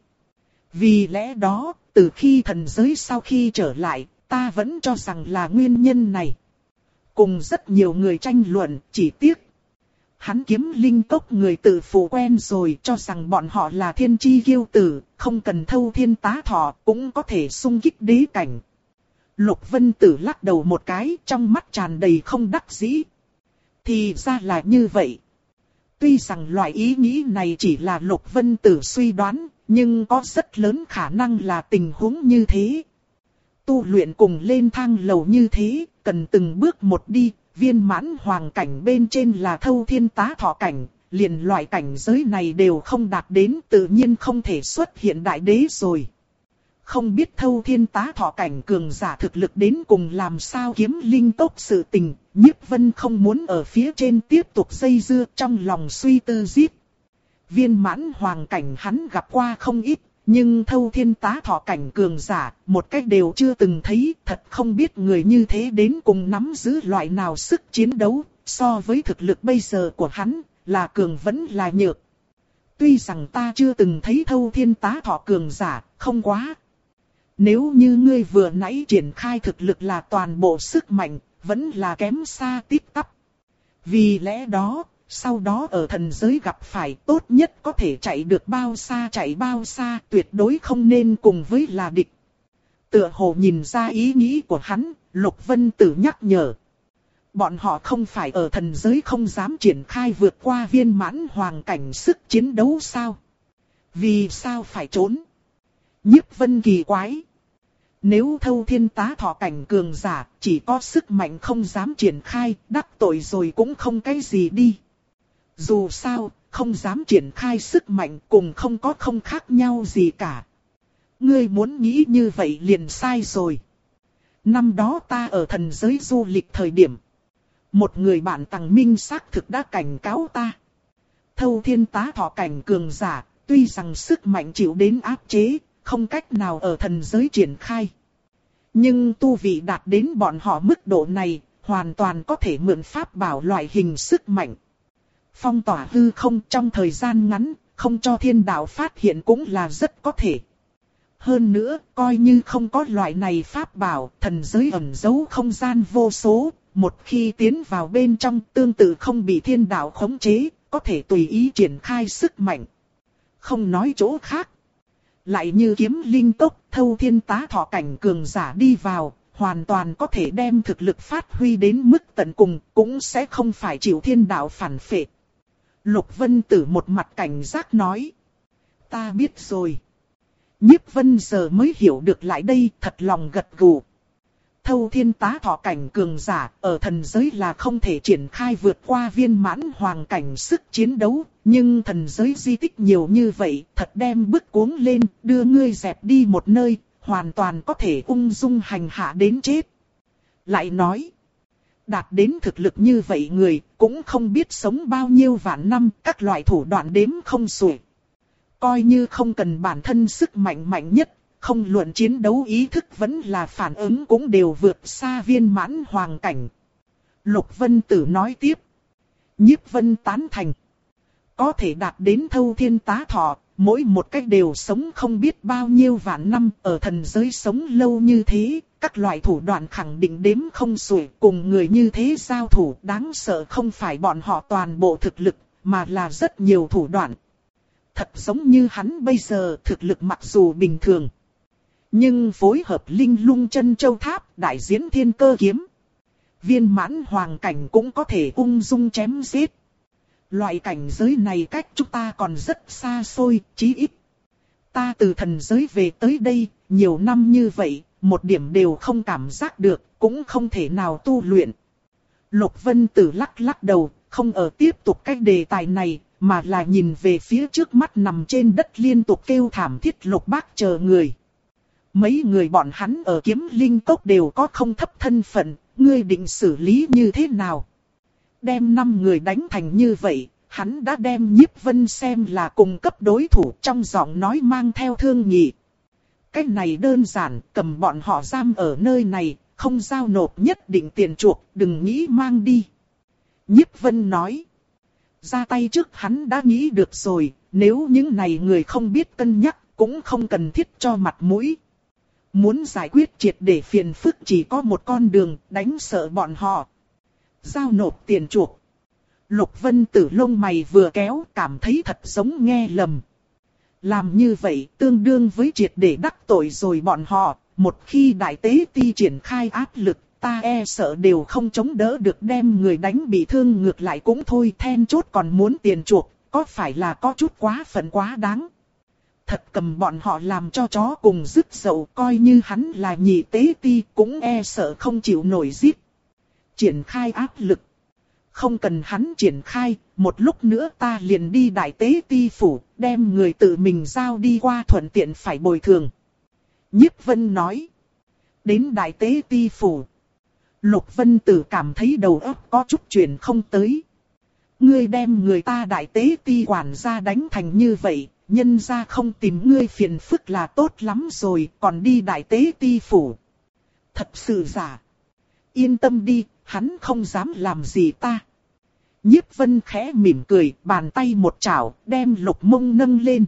A: Vì lẽ đó, từ khi thần giới sau khi trở lại, ta vẫn cho rằng là nguyên nhân này. Cùng rất nhiều người tranh luận, chỉ tiếc. Hắn Kiếm Linh Cốc người tự phụ quen rồi, cho rằng bọn họ là thiên chi kiêu tử, không cần Thâu Thiên Tá Thọ cũng có thể xung kích đế cảnh. Lục Vân Tử lắc đầu một cái, trong mắt tràn đầy không đắc dĩ. Thì ra là như vậy. Tuy rằng loại ý nghĩ này chỉ là Lục Vân Tử suy đoán, nhưng có rất lớn khả năng là tình huống như thế. Tu luyện cùng lên thang lầu như thế, cần từng bước một đi, viên mãn hoàng cảnh bên trên là Thâu Thiên Tá Thọ cảnh, liền loại cảnh giới này đều không đạt đến, tự nhiên không thể xuất hiện đại đế rồi. Không biết Thâu Thiên Tá Thọ cảnh cường giả thực lực đến cùng làm sao Kiếm Linh Cốc sự tình, Nhiếp Vân không muốn ở phía trên tiếp tục dây dưa, trong lòng suy tư giết. Viên mãn hoàng cảnh hắn gặp qua không ít, nhưng Thâu Thiên Tá Thọ cảnh cường giả, một cách đều chưa từng thấy, thật không biết người như thế đến cùng nắm giữ loại nào sức chiến đấu, so với thực lực bây giờ của hắn, là cường vẫn là nhược. Tuy rằng ta chưa từng thấy Thâu Thiên Tá Thọ cường giả, không quá. Nếu như ngươi vừa nãy triển khai thực lực là toàn bộ sức mạnh, vẫn là kém xa tít tắp. Vì lẽ đó, sau đó ở thần giới gặp phải tốt nhất có thể chạy được bao xa chạy bao xa, tuyệt đối không nên cùng với là địch. Tựa hồ nhìn ra ý nghĩ của hắn, Lục Vân Tử nhắc nhở. Bọn họ không phải ở thần giới không dám triển khai vượt qua viên mãn hoàng cảnh sức chiến đấu sao? Vì sao phải trốn? Nhiếp Vân kỳ quái. Nếu Thâu Thiên Tá Thọ cảnh cường giả, chỉ có sức mạnh không dám triển khai, đắc tội rồi cũng không cái gì đi. Dù sao, không dám triển khai sức mạnh cùng không có không khác nhau gì cả. Ngươi muốn nghĩ như vậy liền sai rồi. Năm đó ta ở thần giới du lịch thời điểm. Một người bạn Tằng Minh xác thực đã cảnh cáo ta. Thâu Thiên Tá Thọ cảnh cường giả, tuy rằng sức mạnh chịu đến áp chế, không cách nào ở thần giới triển khai. Nhưng tu vị đạt đến bọn họ mức độ này, hoàn toàn có thể mượn pháp bảo loại hình sức mạnh. Phong tỏa hư không trong thời gian ngắn, không cho thiên đạo phát hiện cũng là rất có thể. Hơn nữa, coi như không có loại này pháp bảo, thần giới ẩn giấu không gian vô số, một khi tiến vào bên trong tương tự không bị thiên đạo khống chế, có thể tùy ý triển khai sức mạnh. Không nói chỗ khác. Lại như Kiếm Linh Cốc, Thâu Thiên Tá Thọ cảnh cường giả đi vào, hoàn toàn có thể đem thực lực phát huy đến mức tận cùng, cũng sẽ không phải chịu thiên đạo phản phệ. Lục Vân Tử một mặt cảnh giác nói. Ta biết rồi. Nhiếp Vân giờ mới hiểu được lại đây, thật lòng gật gù. Thâu Thiên Tá Thọ cảnh cường giả, ở thần giới là không thể triển khai vượt qua viên mãn hoàng cảnh sức chiến đấu, nhưng thần giới di tích nhiều như vậy, thật đem bức cuống lên, đưa ngươi dẹp đi một nơi, hoàn toàn có thể ung dung hành hạ đến chết. Lại nói, đạt đến thực lực như vậy người, cũng không biết sống bao nhiêu vạn năm, các loại thủ đoạn đếm không xuể. Coi như không cần bản thân sức mạnh mạnh nhất, không luận chiến đấu ý thức vẫn là phản ứng cũng đều vượt xa viên mãn hoàng cảnh. Lục Vân Tử nói tiếp. Nhiếp Vân tán thành. Có thể đạt đến Thâu Thiên Tá Thọ, mỗi một cách đều sống không biết bao nhiêu vạn năm, ở thần giới sống lâu như thế, các loại thủ đoạn khẳng định đếm không xuể, cùng người như thế giao thủ đáng sợ không phải bọn họ toàn bộ thực lực, mà là rất nhiều thủ đoạn. Thật giống như hắn bây giờ thực lực mặc dù bình thường, nhưng phối hợp Linh Lung Chân Châu Tháp, đại diễn thiên cơ kiếm, viên mãn hoàng cảnh cũng có thể ung dung chém giết. Loại cảnh giới này cách chúng ta còn rất xa xôi, chí ít. Ta từ thần giới về tới đây, nhiều năm như vậy, một điểm đều không cảm giác được, cũng không thể nào tu luyện. Lục Vân Tử lắc lắc đầu, không ở tiếp tục cái đề tài này, mà là nhìn về phía trước mắt nằm trên đất liên tục kêu thảm thiết Lục Bác chờ người. Mấy người bọn hắn ở Kiếm Linh Cốc đều có không thấp thân phận, ngươi định xử lý như thế nào? Đem năm người đánh thành như vậy, hắn đã đem Nhiếp Vân xem là cùng cấp đối thủ, trong giọng nói mang theo thương nghị. Cái này đơn giản, cầm bọn họ giam ở nơi này, không giao nộp nhất định tiền chuộc, đừng nghĩ mang đi. Nhiếp Vân nói. Ra tay trước hắn đã nghĩ được rồi, nếu những này người không biết cân nhắc, cũng không cần thiết cho mặt mũi. Muốn giải quyết triệt để phiền phức chỉ có một con đường, đánh sợ bọn họ. Giao nộp tiền chuộc. Lục Vân Tử lông mày vừa kéo, cảm thấy thật giống nghe lầm. Làm như vậy tương đương với triệt để đắc tội rồi bọn họ, một khi đại tế ti triển khai áp lực, ta e sợ đều không chống đỡ được, đem người đánh bị thương ngược lại cũng thôi, then chốt còn muốn tiền chuộc, có phải là có chút quá phận quá đáng. Thật cầm bọn họ làm cho chó cùng rứt dậu, coi như hắn là nhị tế ti cũng e sợ không chịu nổi giết. Triển khai áp lực. Không cần hắn triển khai, một lúc nữa ta liền đi đại tế ti phủ, đem người tự mình giao đi qua, thuận tiện phải bồi thường. Nhiếp Vân nói. Đến đại tế ti phủ. Lục Vân Tử cảm thấy đầu óc có chút chuyển không tới. Ngươi đem người ta đại tế ti quản gia đánh thành như vậy, nhân ra không tìm ngươi phiền phức là tốt lắm rồi, còn đi đại tế ti phủ. Thật sự giả. Yên tâm đi, hắn không dám làm gì ta. Nhiếp Vân khẽ mỉm cười, bàn tay một chảo, đem Lục Mông nâng lên.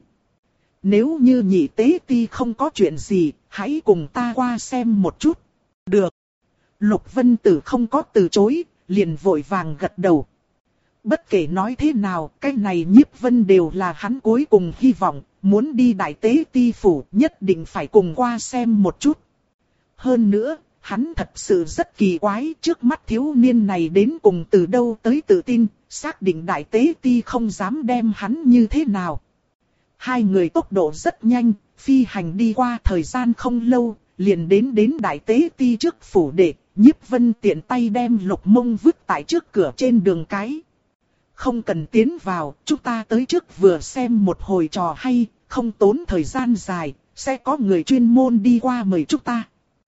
A: Nếu như nhị tế ti không có chuyện gì, hãy cùng ta qua xem một chút. Được. Lục Vân Tử không có từ chối, liền vội vàng gật đầu. Bất kể nói thế nào, cái này Nhiếp Vân đều là hắn cuối cùng hy vọng, muốn đi đại tế ti phủ nhất định phải cùng qua xem một chút. Hơn nữa, hắn thật sự rất kỳ quái, trước mắt thiếu niên này đến cùng từ đâu tới tự tin, xác định đại tế ti không dám đem hắn như thế nào. Hai người tốc độ rất nhanh, phi hành đi qua thời gian không lâu, liền đến đến đại tế ti trước phủ đệ. Nhiếp Vân tiện tay đem Lục Mông vứt tại trước cửa trên đường cái. Không cần tiến vào, chúng ta tới trước vừa xem một hồi trò hay, không tốn thời gian dài, sẽ có người chuyên môn đi qua mời chúng ta.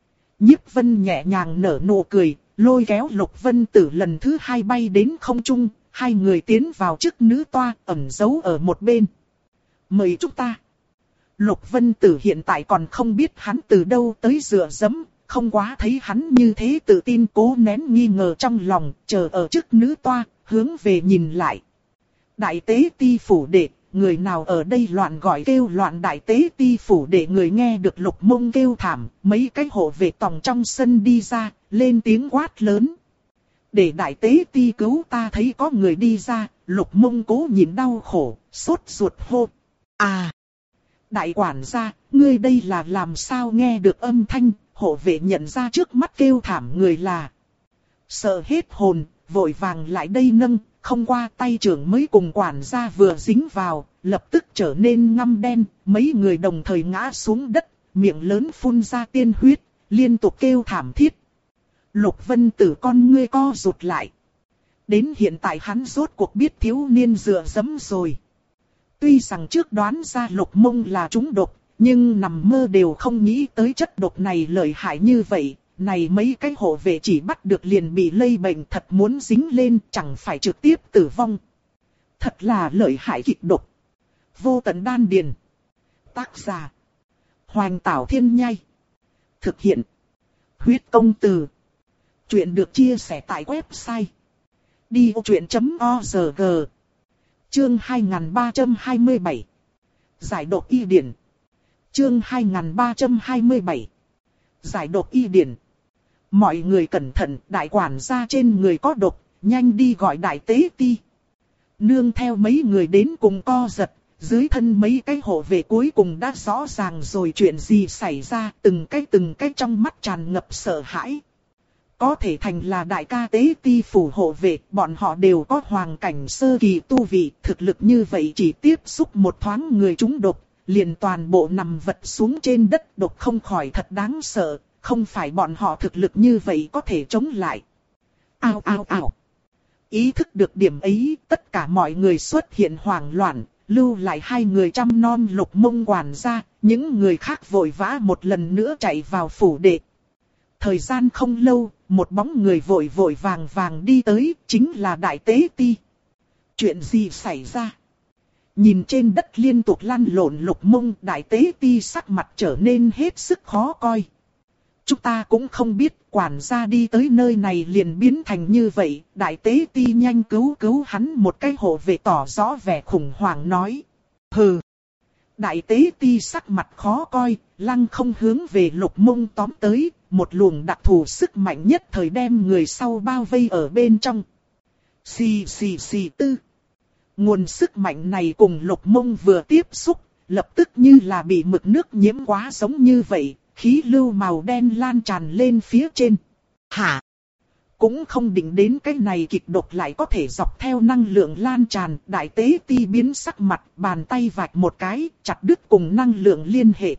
A: Nhiếp Vân nhẹ nhàng nở nụ cười, lôi kéo Lục Vân Tử lần thứ hai bay đến không trung, hai người tiến vào trước nữ toa, ẩn giấu ở một bên. Mời chúng ta. Lục Vân Tử hiện tại còn không biết hắn từ đâu tới dựa dẫm. Không quá thấy hắn như thế tự tin, cố nén nghi ngờ trong lòng, chờ ở trước nữ toa, hướng về nhìn lại. Đại tế ti phủ đệ, người nào ở đây loạn gọi kêu loạn đại tế ti phủ đệ, người nghe được Lục Mông kêu thảm, mấy cái hộ vệ tòng trong sân đi ra, lên tiếng quát lớn. Để đại tế ti cứu ta, thấy có người đi ra, Lục Mông cố nhịn đau khổ, sốt ruột hô. À! Đại quản gia, ngươi đây là làm sao? Nghe được âm thanh, hộ vệ nhận ra trước mắt kêu thảm người là. Sợ hết hồn, vội vàng lại đây nâng, không qua tay trưởng mới cùng quản gia vừa dính vào, lập tức trở nên ngăm đen, mấy người đồng thời ngã xuống đất, miệng lớn phun ra tiên huyết, liên tục kêu thảm thiết. Lục Vân Tử con ngươi co rụt lại. Đến hiện tại hắn rốt cuộc biết thiếu niên dựa dẫm rồi. Tuy rằng trước đoán ra Lục Mông là trúng độc, nhưng nằm mơ đều không nghĩ tới chất độc này lợi hại như vậy. Này mấy cái hộ vệ chỉ bắt được liền bị lây bệnh, thật muốn dính lên chẳng phải trực tiếp tử vong. Thật là lợi hại kịch độc. Vô tận đan điền. Tác giả: Hoành Tảo Thiên Nhai. Thực hiện: Huyết Công Từ. Chuyện được chia sẻ tại website đi ô truyện chấm org. Chương hai nghìn ba trăm hai mươi bảy. Giải độc y điển. Chương hai nghìn ba trăm hai mươi bảy. Giải độc y điển. Mọi người cẩn thận, đại quản gia trên người có độc, nhanh đi gọi đại tế ti. Nương theo mấy người đến cùng co giật, dưới thân mấy cái hộ vệ cuối cùng đã rõ ràng rồi chuyện gì xảy ra, từng cái từng cái trong mắt tràn ngập sợ hãi. Có thể thành là đại ca tế ti phủ hộ vệ, bọn họ đều có hoàng cảnh sơ kỳ tu vị, thực lực như vậy chỉ tiếp xúc một thoáng người trúng độc, liền toàn bộ nằm vật xuống trên đất, độc không khỏi thật đáng sợ, không phải bọn họ thực lực như vậy có thể chống lại. Ao ao ao. Ý thức được điểm ấy, tất cả mọi người xuất hiện hoảng loạn, lưu lại hai người chăm nom Lục Mông quản gia, những người khác vội vã một lần nữa chạy vào phủ đệ. Thời gian không lâu, một bóng người vội vội vàng vàng đi tới, chính là Đại Tế Ti. Chuyện gì xảy ra? Nhìn trên đất liên tục lăn lộn Lục Mông, Đại Tế Ti sắc mặt trở nên hết sức khó coi. Chúng ta cũng không biết, quản gia đi tới nơi này liền biến thành như vậy. Đại Tế Ti nhanh cứu cứu hắn một cái hộ vệ, tỏ rõ vẻ khủng hoảng nói. Hừ. Đại Tế Ti sắc mặt khó coi, lăng không hướng về Lục Mông tóm tới, một luồng đặc thù sức mạnh nhất thời đem người sau bao vây ở bên trong. Xì xì xì tư. Nguồn sức mạnh này cùng Lục Mông vừa tiếp xúc, lập tức như là bị mực nước nhiễm quá giống như vậy, khí lưu màu đen lan tràn lên phía trên. Hả? Cũng không định đến cái này kịch độc lại có thể dọc theo năng lượng lan tràn. Đại Tế Ti biến sắc mặt, bàn tay vạch một cái, chặt đứt cùng năng lượng liên hệ.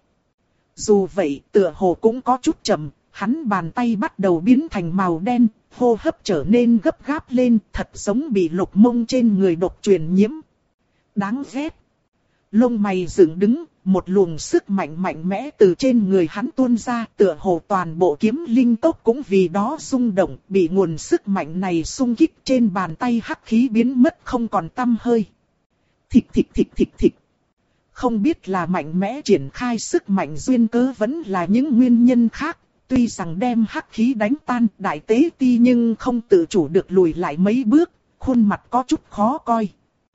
A: Dù vậy, tựa hồ cũng có chút chậm, hắn bàn tay bắt đầu biến thành màu đen, hô hấp trở nên gấp gáp lên, thật giống bị Lục Mông trên người độc truyền nhiễm. Đáng ghét. Lông mày dựng đứng, một luồng sức mạnh mạnh mẽ từ trên người hắn tuôn ra, tựa hồ toàn bộ kiếm linh tốc cũng vì đó rung động, bị nguồn sức mạnh này xung kích, trên bàn tay hắc khí biến mất không còn tăm hơi. Thịch thịch thịch thịch thịch. Không biết là mạnh mẽ triển khai sức mạnh duyên cớ vẫn là những nguyên nhân khác, tuy rằng đem hắc khí đánh tan, Đại Tế Ti nhưng không tự chủ được lùi lại mấy bước, khuôn mặt có chút khó coi.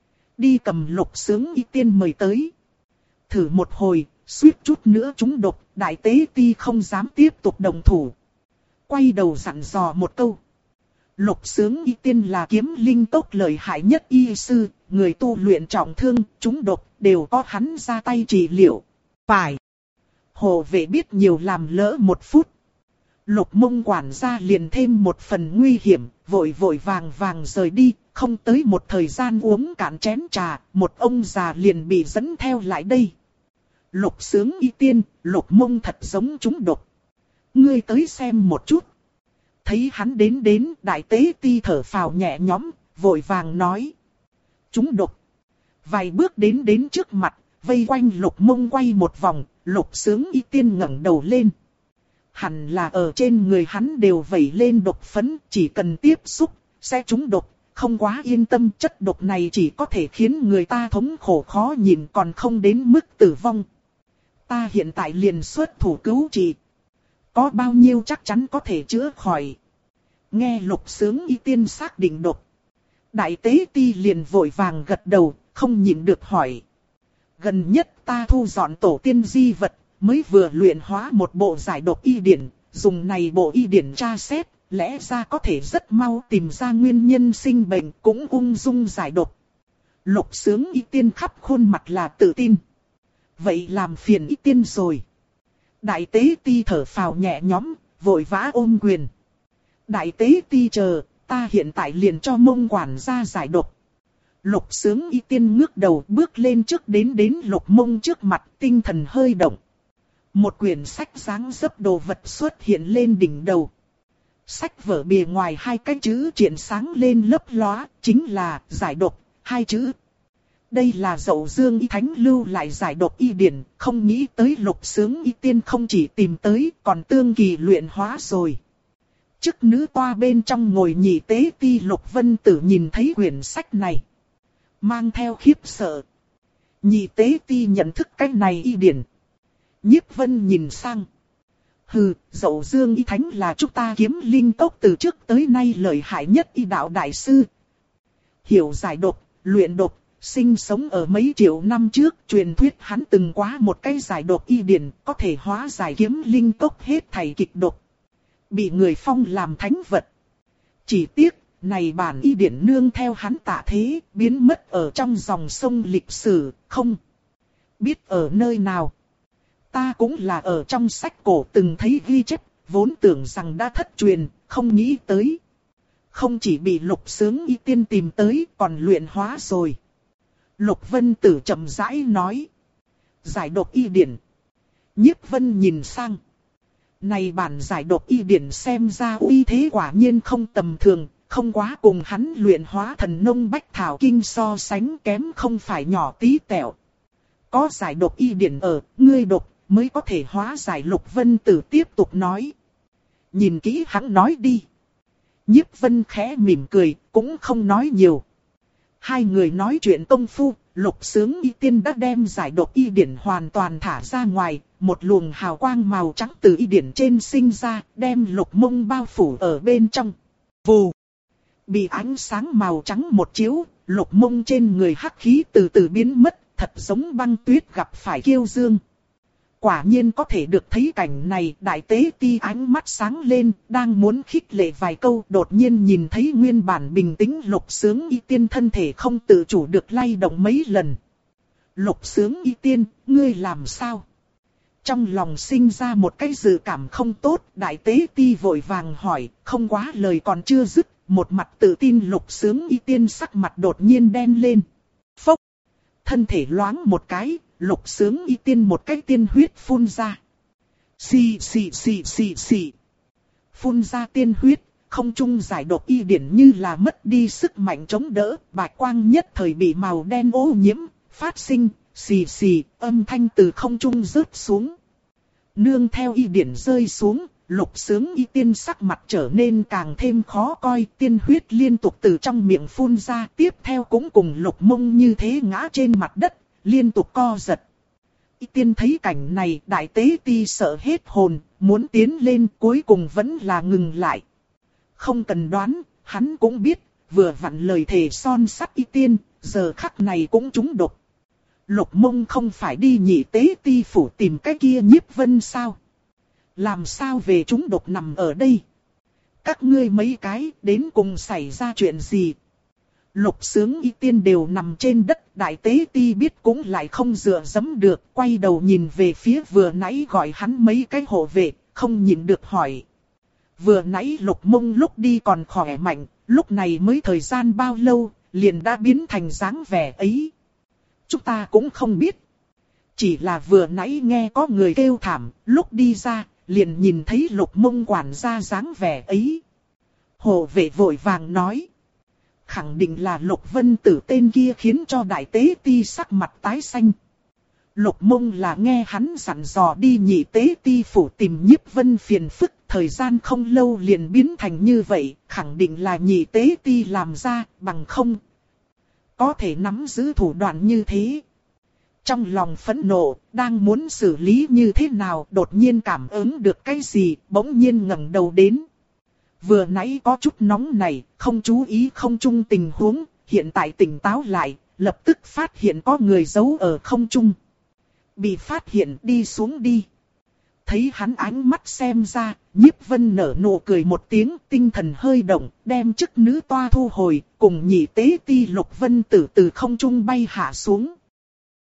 A: Đi cầm Lục Xướng Y Tiên mời tới. Thử một hồi, suýt chút nữa trúng độc, Đại Tế Ti không dám tiếp tục đồng thủ. Quay đầu dặn dò một câu. Lục Xướng Y Tiên là kiếm linh tốc lợi hại nhất y sư, người tu luyện trọng thương, trúng độc, đều có hắn ra tay trị liệu. Phải. Hộ vệ biết nhiều làm lỡ một phút. Lục Mông quản gia liền thêm một phần nguy hiểm, vội vội vàng vàng rời đi, không tới một thời gian uống cạn chén trà, một ông già liền bị dẫn theo lại đây. Lục Xướng Y Tiên, Lục Mông thật giống trúng độc. Ngươi tới xem một chút. Thấy hắn đến đến, Đại Tế Ti thở phào nhẹ nhõm, vội vàng nói. Trúng độc. Vài bước đến đến trước mặt, vây quanh Lục Mông quay một vòng, Lục Xướng Y Tiên ngẩng đầu lên. Hẳn là ở trên người hắn đều vẩy lên độc phấn, chỉ cần tiếp xúc, sẽ trúng độc, không quá yên tâm, chất độc này chỉ có thể khiến người ta thống khổ khó nhìn, còn không đến mức tử vong. Ta hiện tại liền xuất thủ cứu trị. Có bao nhiêu chắc chắn có thể chữa khỏi. Nghe Lục Xướng Y Tiên xác định độc. Đại Tế Ti liền vội vàng gật đầu, không nhịn được hỏi. Gần nhất ta thu dọn tổ tiên di vật, mới vừa luyện hóa một bộ giải độc y điển, dùng này bộ y điển tra xét, lẽ ra có thể rất mau tìm ra nguyên nhân sinh bệnh, cũng ung dung giải độc. Lục Xướng Y Tiên khắp khuôn mặt là tự tin. Vậy làm phiền Y Tiên rồi. Đại Tế Ti thở phào nhẹ nhõm, vội vã ôm quyền. Đại Tế Ti chờ, ta hiện tại liền cho Mông quản gia giải độc. Lục Xướng Y Tiên ngước đầu bước lên trước đến đến Lục Mông trước mặt, tinh thần hơi động. Một quyển sách dáng dấp đồ vật xuất hiện lên đỉnh đầu. Sách vở bìa ngoài hai cái chữ triển sáng lên lấp lóa, chính là giải độc, hai chữ. Đây là Dậu Dương Y Thánh lưu lại giải độc y điển, không nghĩ tới Lục Xướng Y Tiên không chỉ tìm tới, còn tương kỳ luyện hóa rồi. Chức nữ toa bên trong ngồi Nhị Tế Ti Lục Vân Tử nhìn thấy quyển sách này, mang theo khiếp sợ. Nhị Tế Ti nhận thức cái này y điển. Nhiếp Vân nhìn sang. Hừ, Dậu Dương Y Thánh là chúng ta kiếm linh tốc từ trước tới nay lợi hại nhất y đạo đại sư. Hiểu giải độc, luyện độc, sinh sống ở mấy triệu năm trước, truyền thuyết hắn từng quá một cái giải độc y điển, có thể hóa giải kiếm linh tốc hết thảy kịch độc. Bị người phong làm thánh vật. Chỉ tiếc, này bản y điển nương theo hắn tạ thế, biến mất ở trong dòng sông lịch sử, không biết ở nơi nào. Ta cũng là ở trong sách cổ từng thấy ghi chép, vốn tưởng rằng đã thất truyền, không nghĩ tới. Không chỉ bị Lục Xướng Y Tiên tìm tới, còn luyện hóa rồi. Lục Vân Tử chậm rãi nói. Giải độc y điển. Nhiếp Vân nhìn sang. Này bản giải độc y điển xem ra uy thế quả nhiên không tầm thường, không quá cùng hắn luyện hóa thần nông bách thảo kinh so sánh kém không phải nhỏ tí tẹo. Có giải độc y điển ở, ngươi độc mới có thể hóa giải. Lục Vân Tử tiếp tục nói. Nhìn kỹ hắn nói đi. Nhiếp Vân khẽ mỉm cười, cũng không nói nhiều. Hai người nói chuyện công phu, Lục Sướng Y Tiên đã đem giải độc y điển hoàn toàn thả ra ngoài, một luồng hào quang màu trắng từ y điển trên sinh ra, đem Lục Mông bao phủ ở bên trong. Vù! Bị ánh sáng màu trắng một chiếu, Lục Mông trên người hắc khí từ từ biến mất, thật giống băng tuyết gặp phải kiêu dương. Quả nhiên có thể được thấy cảnh này, Đại Tế Ti ánh mắt sáng lên, đang muốn khích lệ vài câu, đột nhiên nhìn thấy nguyên bản bình tĩnh Lục Sướng Y Tiên thân thể không tự chủ được lay động mấy lần. Lục Sướng Y Tiên, ngươi làm sao? Trong lòng sinh ra một cái dự cảm không tốt, Đại Tế Ti vội vàng hỏi, không quá lời còn chưa dứt, một mặt tự tin Lục Sướng Y Tiên sắc mặt đột nhiên đen lên. Phốc! Thân thể loáng một cái, Lục Sướng Y Tiên một cái tiên huyết phun ra. Xì xì xì xì xì. Phun ra tiên huyết, không trung giải độc y điển như là mất đi sức mạnh chống đỡ, bạch quang nhất thời bị màu đen ô nhiễm, phát sinh, xì xì, âm thanh từ không trung rớt xuống. Nương theo y điển rơi xuống, Lục Sướng Y Tiên sắc mặt trở nên càng thêm khó coi, tiên huyết liên tục từ trong miệng phun ra, tiếp theo cũng cùng Lục Mông như thế ngã trên mặt đất, liên tục co giật. Y Tiên thấy cảnh này, Đại Tế Ti sợ hết hồn, muốn tiến lên, cuối cùng vẫn là ngừng lại. Không cần đoán, hắn cũng biết, vừa vặn lời thề son sắt Y Tiên, giờ khắc này cũng trúng độc. Lục Mông không phải đi Nhị Tế Ti phủ tìm cái kia Nhiếp Vân sao? Làm sao về chúng độc nằm ở đây? Các ngươi mấy cái đến cùng xảy ra chuyện gì? Lục Sướng Y Tiên đều nằm trên đất, Đại Tế Ti biết cũng lại không dựa dẫm được, quay đầu nhìn về phía vừa nãy gọi hắn mấy cái hộ vệ, không nhìn được hỏi. Vừa nãy Lục Mông lúc đi còn khỏe mạnh, lúc này mới thời gian bao lâu, liền đã biến thành dáng vẻ ấy. Chúng ta cũng không biết. Chỉ là vừa nãy nghe có người kêu thảm, lúc đi ra, liền nhìn thấy Lục Mông quản gia dáng vẻ ấy. Hộ vệ vội vàng nói. Khẳng định là Lục Vân Tử tên kia khiến cho Đại Tế Ti sắc mặt tái xanh. Lục Mông là nghe hắn dặn dò đi Nhị Tế Ti phủ tìm Nhiếp Vân phiền phức, thời gian không lâu liền biến thành như vậy, khẳng định là Nhị Tế Ti làm ra, bằng không có thể nắm giữ thủ đoạn như thế. Trong lòng phẫn nộ, đang muốn xử lý như thế nào, đột nhiên cảm ứng được cái gì, bỗng nhiên ngẩng đầu đến. Vừa nãy có chút nóng này, không chú ý không trung tình huống, hiện tại tỉnh táo lại, lập tức phát hiện có người giấu ở không trung. Bị phát hiện đi xuống đi. Thấy hắn ánh mắt xem ra, Nhiếp Vân nở nụ cười một tiếng, tinh thần hơi động, đem chức nữ toa thu hồi, cùng Nhị Tế Ti Lục Vân Tử từ không trung bay hạ xuống.